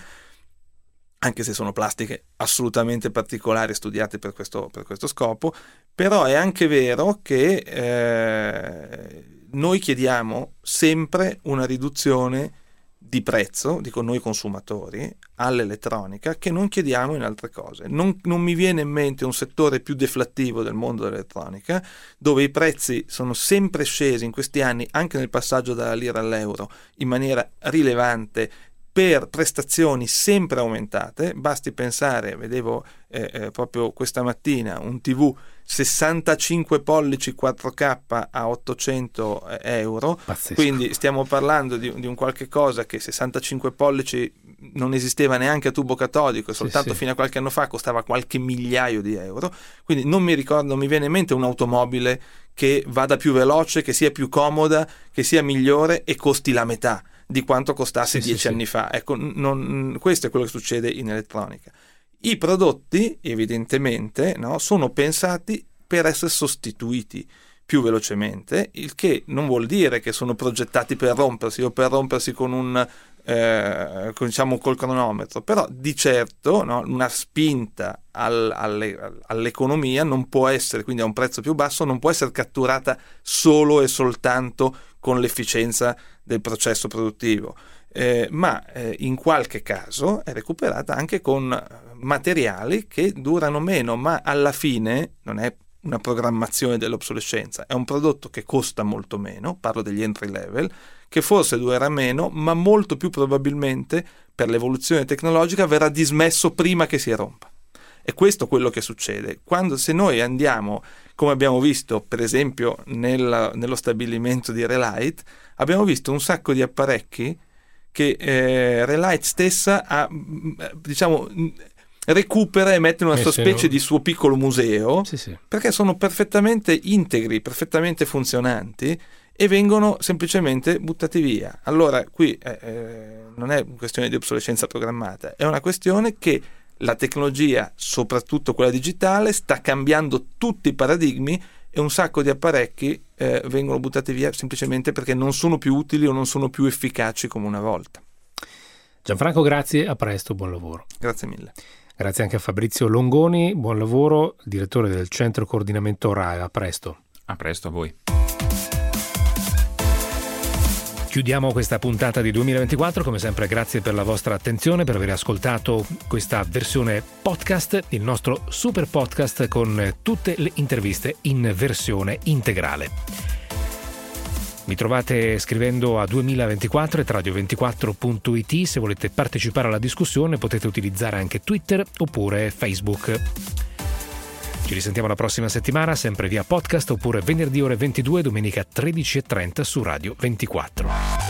anche se sono plastiche assolutamente particolari studiate per questo, per questo scopo. Però è anche vero che eh, noi chiediamo sempre una riduzione di prezzo, dico noi consumatori, all'elettronica, che non chiediamo in altre cose. Non, non mi viene in mente un settore più deflattivo del mondo dell'elettronica, dove i prezzi sono sempre scesi in questi anni, anche nel passaggio dalla lira all'euro, in maniera rilevante, per prestazioni sempre aumentate. Basti pensare, vedevo eh, eh, proprio questa mattina un tivù sessantacinque pollici quattro K a ottocento euro. Pazzesco. Quindi stiamo parlando di, di un qualche cosa che sessantacinque pollici non esisteva neanche a tubo catodico, e soltanto sì, sì. fino a qualche anno fa costava qualche migliaio di euro. Quindi non mi ricordo, non mi viene in mente un'automobile che vada più veloce, che sia più comoda, che sia migliore e costi la metà di quanto costasse sì, dieci sì, anni sì. fa. Ecco, non, questo è quello che succede in elettronica. I prodotti, evidentemente, no, sono pensati per essere sostituiti più velocemente, il che non vuol dire che sono progettati per rompersi o per rompersi con un eh, con, diciamo col cronometro, però di certo, no, una spinta al, alle, all'economia non può essere, quindi a un prezzo più basso, non può essere catturata solo e soltanto con l'efficienza del processo produttivo, eh, ma eh, in qualche caso è recuperata anche con materiali che durano meno, ma alla fine non è una programmazione dell'obsolescenza, è un prodotto che costa molto meno, parlo degli entry level, che forse durerà meno, ma molto più probabilmente per l'evoluzione tecnologica verrà dismesso prima che si rompa. È questo quello che succede. Quando, se noi andiamo, come abbiamo visto per esempio nel, nello stabilimento di Relight, abbiamo visto un sacco di apparecchi che eh, Relight stessa ha, diciamo, recupera e mette in una sua specie di suo piccolo museo, sì, sì. perché sono perfettamente integri, perfettamente funzionanti, e vengono semplicemente buttati via. Allora qui eh, eh, non è una questione di obsolescenza programmata, è una questione che la tecnologia, soprattutto quella digitale, sta cambiando tutti i paradigmi e un sacco di apparecchi eh, vengono buttati via semplicemente perché non sono più utili o non sono più efficaci come una volta. Gianfranco, grazie, a presto, buon lavoro. Grazie mille. Grazie anche a Fabrizio Longoni, buon lavoro, direttore del Centro Coordinamento R A E, a presto. A presto a voi. Chiudiamo questa puntata di duemilaventiquattro, come sempre grazie per la vostra attenzione, per aver ascoltato questa versione podcast, il nostro super podcast con tutte le interviste in versione integrale. Mi trovate scrivendo a duemilaventiquattro at radio ventiquattro punto it, se volete partecipare alla discussione potete utilizzare anche Twitter oppure Facebook. Ci risentiamo la prossima settimana, sempre via podcast, oppure venerdì ore ventidue, domenica tredici e trenta su Radio ventiquattro.